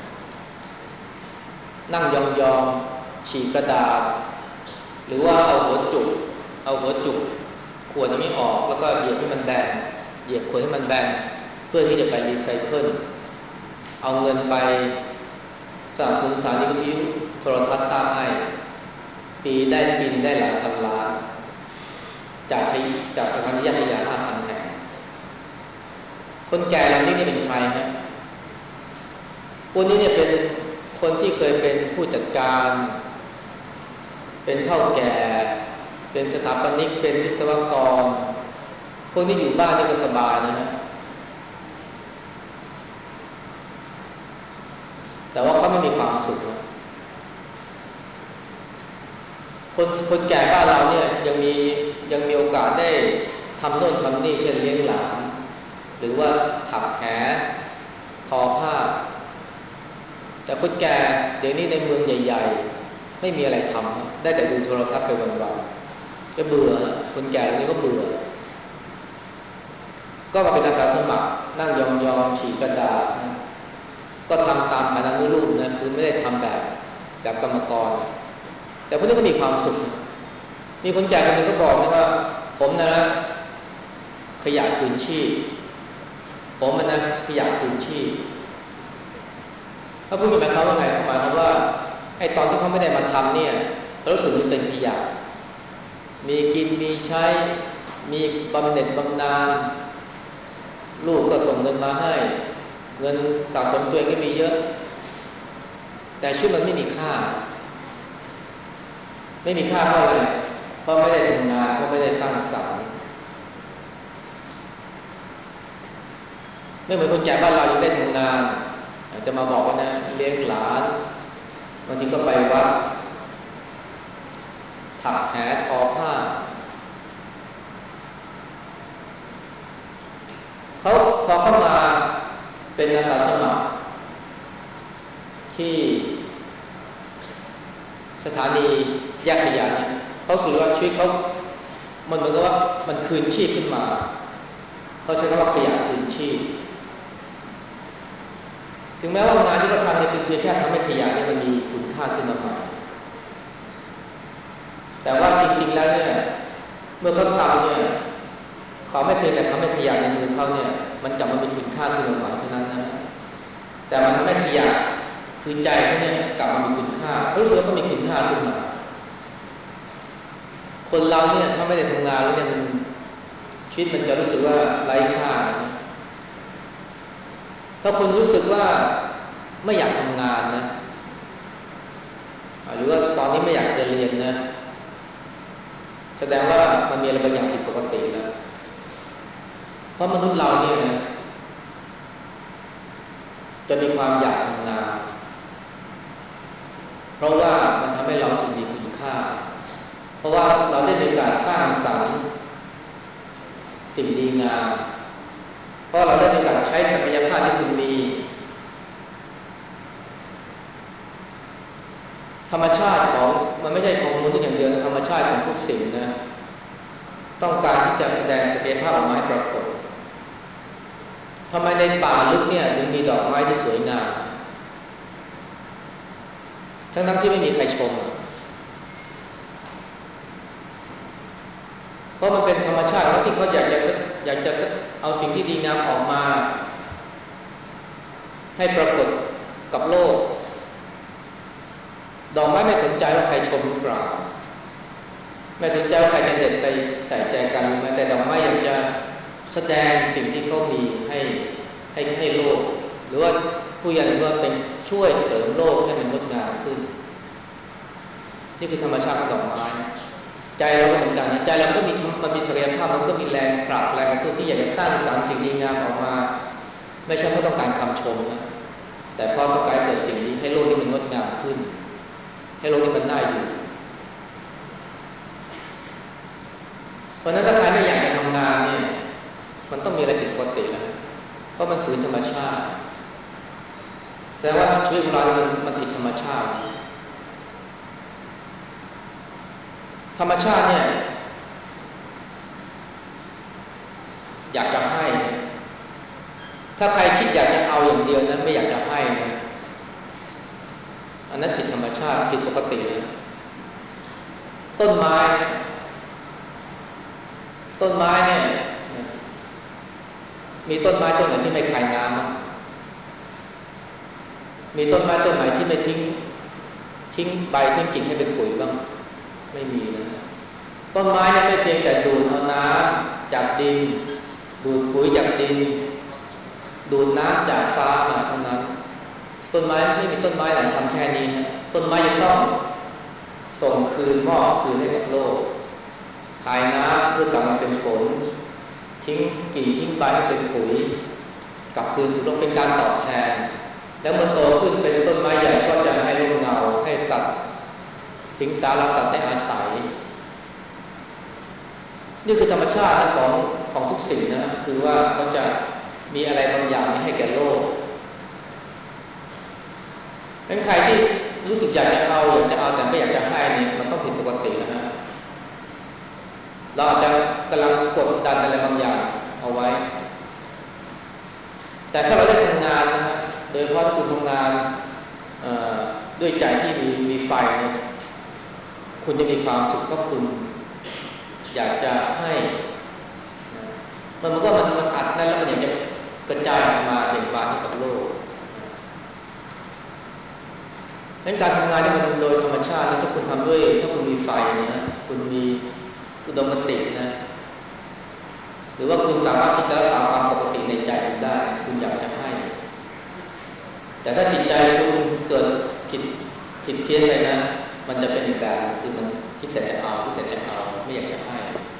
นั่งยองๆฉีกกระดาษหรือว่าเอาหัวจุกเอาหัวจุกขวดนี้ออกแล้วก็เหยียบให้มันแบนเหยียบขวดให้มันแบนเพื่อที่จะไปรีไซเคิลเอาเงินไปสร้างสถานีวิทยุโทรทัศน์ต้าไอปีได้บินได้หลายพันล้านจากจากสถานีวิทยุห้าพันแห่งคนแก่เหล่านี้นี่เป็นใครฮะพวกนี้เนี่ยเป็นคนที่เคยเป็นผู้จัดการเป็นเฒ่าแก่เป็นสถาปนิกเป็นวิศวกรพวกนี้อยู่บ้านนี่ก็สบายนะฮะแต่ว่าเขาไม่มีความสุขคนคนแก่บ้านเราเนี่ยยังมียังมีโอกาสได้ทำโน่นทำนี่เช่นเลี้ยงหลานหรือว่าถักแหทอผ้าแต่คนแก่เดี๋ยวนี้ในเมืองใหญ่ๆไม่มีอะไรทำได้แต่ดูโทรทัศน์ไปวันๆก็เบื่อคนแก่ตรงนี้ก็เบื่อก็มาเป็นอาสาสมัครนั่งยองๆฉีกกระดาษก็ทำตามฐานานุรูปนะคือไม่ได้ทำแบบแบบกรรมกรแต่พวกนี้ก็มีความสุขมีคนแก่คนหนึ่งก็บอกนะว่าผมนะขยะคืนชีพผมมันนะขยะคืนชีพถ้าพูดหมายความว่าไงหมายความว่าไอ้ตอนที่เขาไม่ได้มาทำเนี่ยเขารู้สึกว่าเป็นขยะมีกินมีใช้มีบำเหน็จบำนาญลูกก็ส่งเงินมาให้เงินสะสมตัวเองก็มีเยอะแต่ชีวิตมันไม่มีค่าไม่มีค่าเพราะอะไรเพราะไม่ได้ทำงานเพราะไม่ได้สร้างสรรค์ไม่เหมือนคนแก่บ้านเรายังได้ทำงานจะมาบอกว่านะเลี้ยงหลานบางทีก็ไปวัดถักแหทอผ้าเขาพอเข้ามาเป็นอาสาสมัครที่สถานีแยกขยะเนี่ยเขาสื่อว่าชีวิตเขามันเหมือนกับว่ามันคืนชีพขึ้นมาเขาใช้คำว่าขยะคืนชีพถึงแม้ว่างานที่เขาทำเนี่ยเป็นเพียงแค่ทำให้ขยะเนี่ยมันมีคุณค่าขึ้นมาใหม่แต่ว่าจริงๆแล้วเนี่ยเมื่อเขาทำเนี่ยเขาไม่เพียงแต่ทำให้ขยะในมือเขาเนี่ยมันกลับมามีคุณค่าขึ้นมาใหม่เท่านั้นนะแต่มันทำให้ขยะคือใจเขาเนี่ยกลับมามีคุณค่ารู้สึกว่าเขามีคุณค่าขึ้นมาคนเราเนี่ยถ้าไม่ได้ทำงานแล้วเนี่ยมันชีวิตมันจะรู้สึกว่าไร้ค่าถ้าคุณรู้สึกว่าไม่อยากทำงานนะหรือว่าตอนนี้ไม่อยากจะเรียนนะแสดงว่ามันมีอะไรบางอย่างผิดปกติแล้วเพราะมนุษย์เราเนี่ยนะจะมีความอยากทำงานเพราะว่ามันทำให้เรารู้สึกมีคุณค่าเพราะว่าเราได้มีการสร้างสรรค์สิ่งดีงามเพราะเราได้มีการใช้ศักยภาพที่คุณมีธรรมชาติของมันไม่ใช่ของมนุษย์อย่างเดียวธรรมชาติของทุกสิ่งนะต้องการที่จะแสดงศักยภาพออกมาให้ปรากฏทำไมในป่าลึกเนี่ยถึงมีดอกไม้ที่สวยงามทั้งทั้งที่ไม่มีใครชมเพราะมันเป็นธรรมชาติแล้วที่เขาอยากจะอยากจะเอาสิ่งที่ดีงามออกมาให้ปรากฏกับโลกดอกไม้ไม่สนใจว่าใครชมหรือเปล่าไม่สนใจว่าใครจะเด็ดไปใส่ใจกันหรือไม่แต่ดอกไม้อยากจะแสดงสิ่งที่เขามีให้ให้ให้โลกหรือว่าผู้ใหญ่ว่าเป็นช่วยเสริมโลกให้มันงดงามขึ้นนี่คือธรรมชาติของดอกไม้ใจเราก็เหมือนกันนะใจเราก็มีมันมีศักยภาพมันก็มีแรงผลักแรงกระตุ้นที่อยากจะสร้างสรรค์สิ่งดีงามออกมาไม่ใช่เพราะต้องการคำชมนะแต่เพราะต้องการเกิดสิ่งนี้ให้โลกนี้มันงดงามขึ้นให้โลกนี้มันน่าอยู่เพราะนั้นถ้าใครไม่อยากจะทำงานเนี่ยมันต้องมีอะไรผิดปกติแล้วเพราะมันฝืนธรรมชาติแสดงว่าชีวิตของเรามันมันผิดธรรมชาติธรรมชาติเนี่ยอยากจะให้ถ้าใครคิดอยากจะเอาอย่างเดียวนั้นไม่อยากจะให้นะอันนั้นผิดธรรมชาติผิดปกตินะต้นไม้ต้นไม้เนี่ยมีต้นไม้ต้นไหนที่ไม่คายน้ำมั้งมีต้นไม้ต้นไหนที่ไม่ทิ้งทิ้งใบทิ้งกิ่งให้เป็นปุ๋ยบ้างไม่มีนะต้นไม้เนี่ยไม่เพียงแต่ดูดเอาน้ำจากดินดูดปุ๋ยจากดินดูดน้ำจากฟ้ามาเท่านั้นต้นไม้ไม่มีต้นไม้ไหนทำแค่นี้นะต้นไม้ยังต้องส่งคืนมอบคืนให้กับโลกคายน้ำเพื่อกลับมาเป็นฝนทิ้งกิ่งทิ้งใบให้เป็นปุ๋ยกลับคืนสู่โลกเป็นการตอบแทนแล้วเมื่อโตขึ้นเป็นต้นไม้ใหญ่ก็จะให้ร่มเงาให้สัตว์สิงสารสัตว์ได้อาศัยนี่คือธรรมชาติของของทุกสิ่งนะคือว่าเขาจะมีอะไรบางอย่างให้แก่โลกเป็นใครที่รู้สึกอยากจะเอาอยากจะเอาแต่ไม่อยากจะให้นี่มันต้องผิดปกตินะฮะเราอาจจะกำลังกดดันอะไรบางอย่างเอาไว้แต่ถ้าเราได้ทำงานนะฮะโดยเฉพาะถ้าคุณทำงานด้วยใจที่มีมีไฟเนี่ยคุณจะมีความสุขเพราะคุณอยากจะให้มันมันก็มันมันอัดนั่นแล้วมันอยากจะกระจายออกมาเบ่งบานให้กับโลกงั้นการทำงานที่มันโดยธรรมชาตินะถ้าคุณทำด้วยถ้าคุณมีไฟนะคุณมีอุดมคตินะหรือว่าคุณสามารถที่จะรักษาความปกติในใจคุณได้คุณอยากจะให้แต่ถ้าจิตใจคุณเกิดผิดผิดเพี้ยนไปนะมันจะเป็นอีกแบบคือมันคิดแต่จะเอาคิดแต่จะเอาไม่อยากจะให้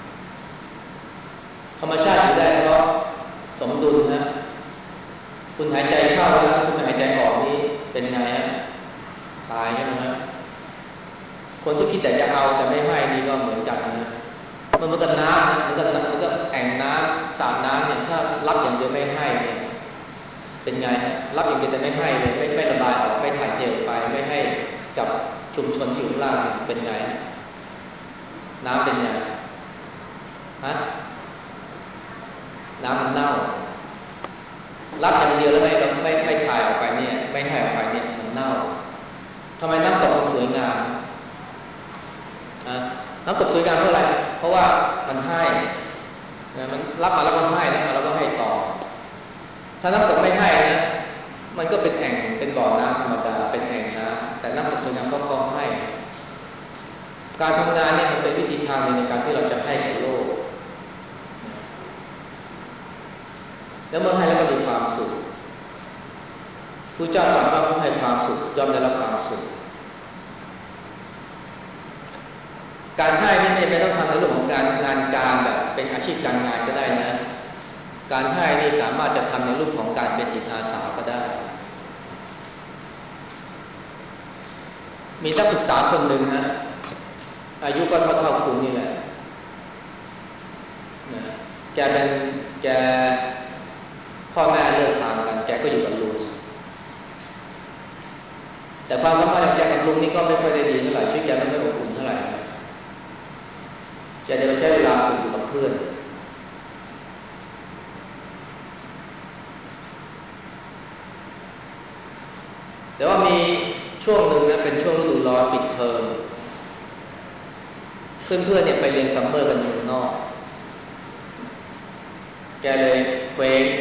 ธรรมชาติอยู่ได้เพราะสมดุลนะคุณหายใจเข้าแล้วคุณหายใจออกนี้เป็นไงฮะตายใช่ไหมฮะคนที่คิดแต่จะเอาแต่ไม่ให้นี่ก็เหมือนกันนะมันเหมือนกับน้ำนะเหมือนกับเหมือนกับแอ่งน้ำสระน้ำเนี่ยถ้ารับอย่างเดียวไม่ให้เนี่ยเป็นไงฮะรับอย่างเดียวแต่ไม่ให้เลยไม่ไม่ระบายออกไม่ถ่ายเทออกไปไม่ให้กับชุมชนที่อยู่ล่างเป็นไงฮะน้ำเป็นไงฮะน้ำมันเน่ารับอย่างเดียวแล้วไม่ไม่ไม่ถ่ายออกไปเนี่ยไม่ให้ออกไปเนี่ยมันเน่าทำไมน้ำตกสวยงามนะน้ำตกสวยงามเพราะอะไรเพราะว่ามันให้มันรับมาแล้วก็ให้รับมาแล้วก็ให้ต่อถ้าน้ำตกไม่ให้นะมันก็เป็นแอ่งเป็นบ่อน้ำธรรมดาเป็นแอ่งน้ำแต่น้ำตกสวยงามเพราะเขาให้การทำงานนี่มันเป็นวิธีทางหนึ่งในการที่เราจะให้แก่โลกแล้วเมื่อให้แล้วก็มีความสุขพระเจ้าตรัสว่าผู้ให้ความสุขย่อมได้รับความสุขการให้นี่ไม่ต้องทำในเรื่องของการงานการแบบเป็นอาชีพการงานก็ได้นะการให้นี่สามารถจะทำในรูปของการเป็นจิตอาสาก็ได้มีนักศึกษาคนหนึ่งนะอายุก็เท่าๆคุณนี่แหละนะแกเป็นแกพ่อแม่เลิกทางกันแกก็อยู่กับลุงแต่ความสัมพันธ์ของแกกับลุงนี่ก็ไม่ค่อยได้ดีเท่าไหร่ชีวิตแกไม่ค่อยอบอุ่นเท่าไหร่แกจะไปใช้เวลาฝึกอยู่กับเพื่อนแต่ว่ามีช่วงหนึ่งนะเป็นช่วงฤดูร้อนปิดเทอมเพื่อนๆเนี่ยไปเรียนซัมเมอร์กันเมืองนอกแกเลยเคว้ง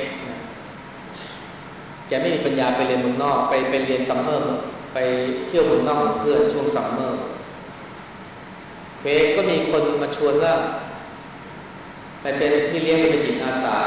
แกไม่มีปัญญาไปเรียนเมืองนอกไปไปเรียนซัมเมอร์ไปเที่ยวเมืองนอกกับเพื่อนช่วงซัมเมอร์เคว้งก็มีคนมาชวนว่าไปเป็นพี่เลี้ยงเป็นจิตอาสา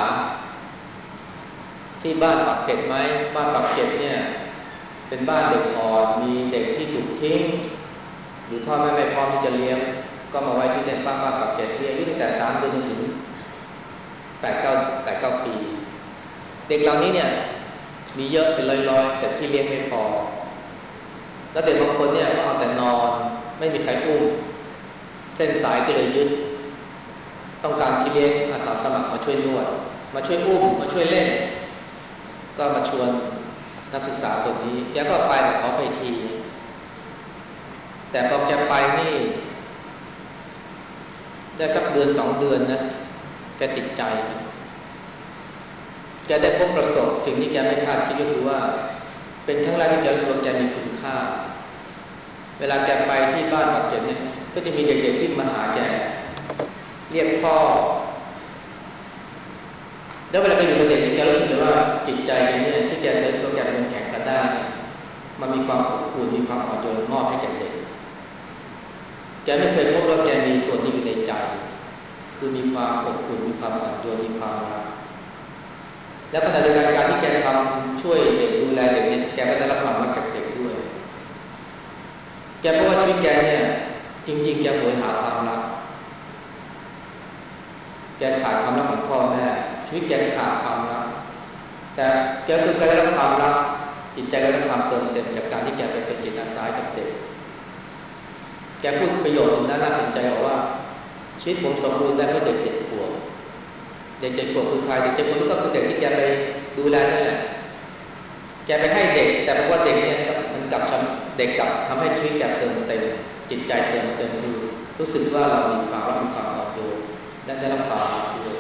ที่บ้านปากเกร็ดไหมบ้านปากเกร็ดเนี่ยเป็นบ้านเด็กอ่อนมีเด็กที่ถูกทิ้งหรือพ่อแม่ไม่พร้อมที่จะเลี้ยงก็มาไว้ที่เด็กบ้านบ้านปากเกร็ดที่อายุตั้งแต่สามเดือนจนถึงแปดเก้าแปดเก้าปีเด็กเหล่านี้เนี่ยมีเยอะเป็นร้อยๆแต่พี่เลี้ยงไม่พอแล้วเด็กบางคนเนี่ยก็เอาแต่นอนไม่มีใครอุ้มเส้นสายก็เลยยึดต้องการพี่เลี้ยงอาสาสมัครมาช่วยนวดมาช่วยอุ้มมาช่วยเล่นก็มาชวนนักศึกษาคนนี้แกก็ไปขอไปทีแต่พอแกไปนี่ได้สักเดือนสองเดือนนะแกติดใจแกได้พบประสบสิ่งที่แกไม่คาดคิดก็คือว่าเป็นครั้งแรกที่แกรู้สึกว่าแกมีคุณค่าเวลาแกไปที่บ้านปากเกร็ดเนี่ยก็จะมีเด็กๆวิ่งมาหาแกเรียกพ่อแล้วเวลาแกอยู่กับเด็กแกรู้สึกเลยว่าจิตใจแกเนี่ยที่แกรู้สึกว่าแกเป็นแข็งกระด้างมันมีความอบอุ่นมีความอ่อนโยนมอบให้แกเด็กแกไม่เคยพบว่าแกมีส่วนนี้อยู่ในใจคือมีความอบอุ่นมีความอ่อนโยนมีความรักและขณะเดียวกันการที่แกทำช่วยเด็กดูแลเด็กเนี่ยแกก็ได้รับความรักจากเด็กด้วยแกเพราะว่าชีวิตแกเนี่ยจริงๆแกโหยหาความรักแกขาดความรักของพ่อแม่ชีวิตแกขาดความรักแต่แกสุดแกได้รับความรักจิตใจก็ได้รับความเติมเต็มจากการที่แกไปเป็นจิตอาสากับเด็กแกพูดประโยชน์น่าน่าสนใจบอกว่าชีวิตผมสมบูรณ์ได้เพราะเด็กเจ็ดขวบเด็กเจ็ดขวบคือใครเด็กเจ็ดขวบก็คือเด็กที่แกไปดูแลนั่นแหละแกไปให้เด็กแต่เพราะว่าเด็กเนี่ยมันกลับทำเด็กกลับทำให้ชีวิตแกเติมเต็มจิตใจเติมเต็มคือรู้สึกว่าเรามีความรักมีความอ่อนโยนและได้รับความรักด้วย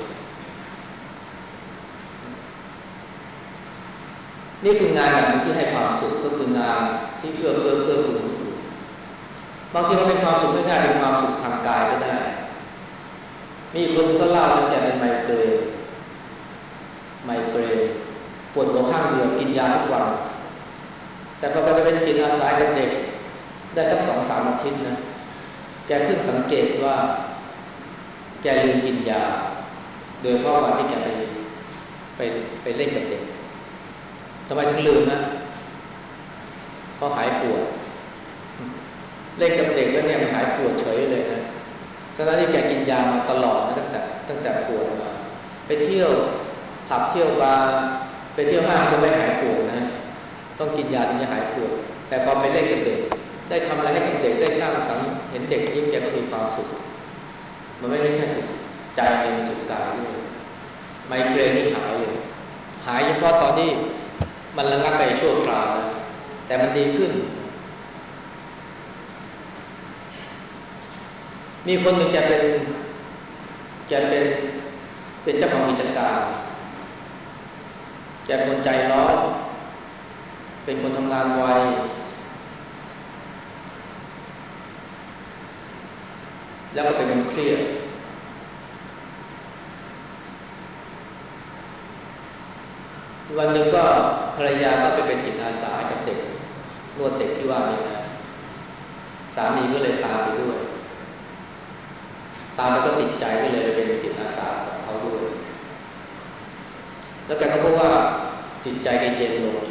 นี่คืองานแบบที่ให้ความสุขก็คืองานที่เอื้อเฟื้อเกื้อกูลบางทีมันเป็นความสุขง่ายๆเป็นความสุขทางกายก็ได้มีคนที่เขาเล่าว่าแกเป็นไมเกรนไมเกรนปวดหัวข้างเดียวกินยาทุกวันแต่พอแกไปเป็นจิตอาสากับเด็กได้สักสองสามอาทิตย์นะแกเพิ่งสังเกตว่าแกลืมกินยาโดยเพราะวันที่แกไปไปไปเล่นกับเด็กทำไมถึงลืมนะเพราะหายปวดเล่นกับเด็กแล้วเนี่ยมันหายปวดเฉยเลยนะฉะนั้นที่แกกินยามาตลอดนะตั้งแต่ตั้งแต่ปวดมาไปเที่ยวผับเที่ยวบาร์ไปเที่ยวห้างก็ไม่หายปวดนะต้องกินยาถึงจะหายปวดแต่พอไปเล่นกับเด็กได้ทำอะไรให้กับเด็กได้สร้างสรรค์เห็นเด็กยิ้มแกก็มีความสุขมันไม่ได้แค่สุขใจมันมีสุขกายด้วยไมเกรนนี่หายเลยหายเฉพาะตอนที่มันระงับไปชั่วคราวนะแต่มันดีขึ้นมีคนหนึ่งแกเป็นแกเป็นเป็นเจ้าของกิจการแกเป็นคนใจร้อนเป็นคนทำงานไวแล้วก็เป็นคนเครียดวันหนึ่งก็ภรรยาก็ไปเป็นจิตอาสากับเด็กนวดเด็กที่ว่านี่นะสามีก็เลยตามไปด้วยตามไปก็ติดใจก็เลยไปเป็นจิตอาสาของเขาด้วยแล้วแกก็พบว่าจิตใจแกเย็นลง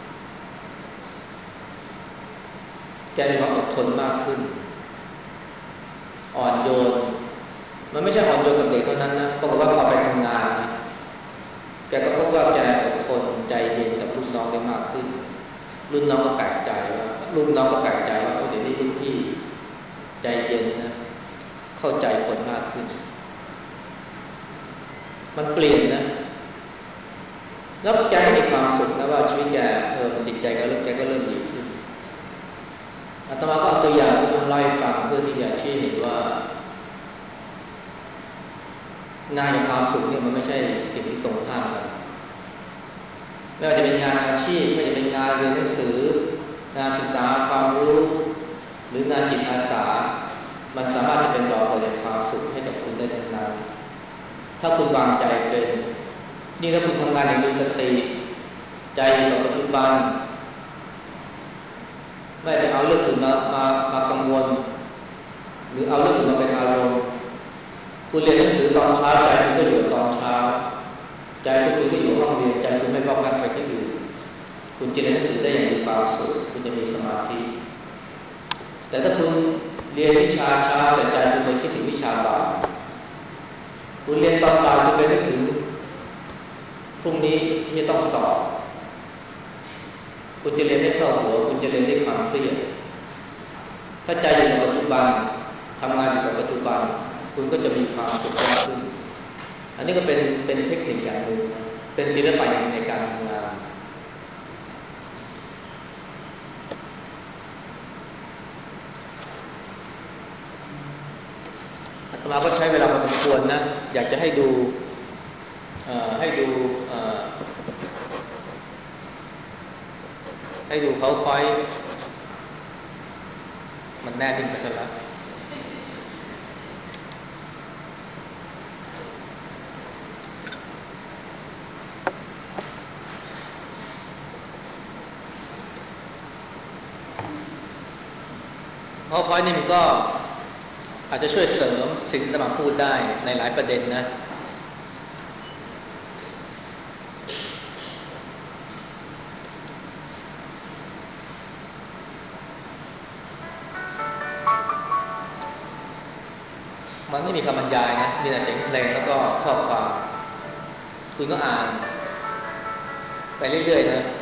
แกมีความอดทนมากขึ้นอ่อนโยนมันไม่ใช่อ่อนโยนกับเด็กเท่านั้นนะบอกว่าพอไปทำงานนะแกก็พบว่าแกอดทนใจเย็นกับลูกน้องได้มากขึ้นรุ่นน้องก็แปลกใจว่ารุ่นน้องก็แปลกใจว่าโอ้เดี๋ยวนี้รุ่นพี่ใจเย็นนะเข้าใจคนมากขึ้นมันเปลี่ยนนะแล้วแกก็มีความสุขนะว่าชีวิตแกเออมันจิตใจก็เริ่มแกก็เริ่มดีขึ้นอาตมาก็เอาตัวอย่างที่มาเล่าให้ฟังเพื่อที่จะชี้เห็นว่างานกับความสุขเนี่ยมันไม่ใช่สิ่งที่ตรงข้ามกันไม่ว่าจะเป็นงานอาชีพไม่ว่าจะเป็นงานเรียนหนังสืองานศึกษาความรู้หรืองานจิตอาสามันสามารถจะเป็นบ่อเกิดแห่งความสุขให้กับคุณได้ทั้งนั้นถ้าคุณวางใจเป็นนี่ถ้าคุณทำงานอย่างมีสติใจอยู่กับปัจจุบันไม่ไปเอาเรื่องอื่นมามามากังวลหรือเอาเรื่องอื่นมาเป็นอารมณ์คุณเรียนหนังสือตอนเช้าใจคุณก็อยู่ตอนเช้าใจคุณก็อยู่ห้องเรียนใจคุณไม่วอกแวกไปที่อื่นคุณจะเรียนหนังสือได้อย่างมีความสุขคุณจะมีสมาธิแต่ถ้าคุณเรียนวิชาเช้าแต่ใจคุณไปคิดถึงวิชาบ่ายคุณเรียนตอนบ่ายคุณไปนึกถึงพรุ่งนี้ที่จะต้องสอบคุณจะเรียนได้เข้าหัวคุณจะเรียนได้ความเครียดถ้าใจอยู่กับปัจจุบันทำงานอยู่กับปัจจุบันคุณก็จะมีความสุขมากขึ้นอันนี้ก็เป็นเป็นเทคนิคอย่างหนึ่งเป็นศิลปะอย่างในการทำงานอาตมาก็ใช้เวลาพอสมควรนะอยากจะให้ดูให้ดูให้ดูเขาคอยมันแน่นิ่งไปซะแล้วเพราะพอยนี่มันก็อาจจะช่วยเสริมสิ่งที่อาตมาพูดได้ในหลายประเด็นนะมันไม่มีคำบรรยายนะมีแต่เสียงเพลงแล้วก็ข้อความคุณก็อ่านไปเรื่อยๆนะ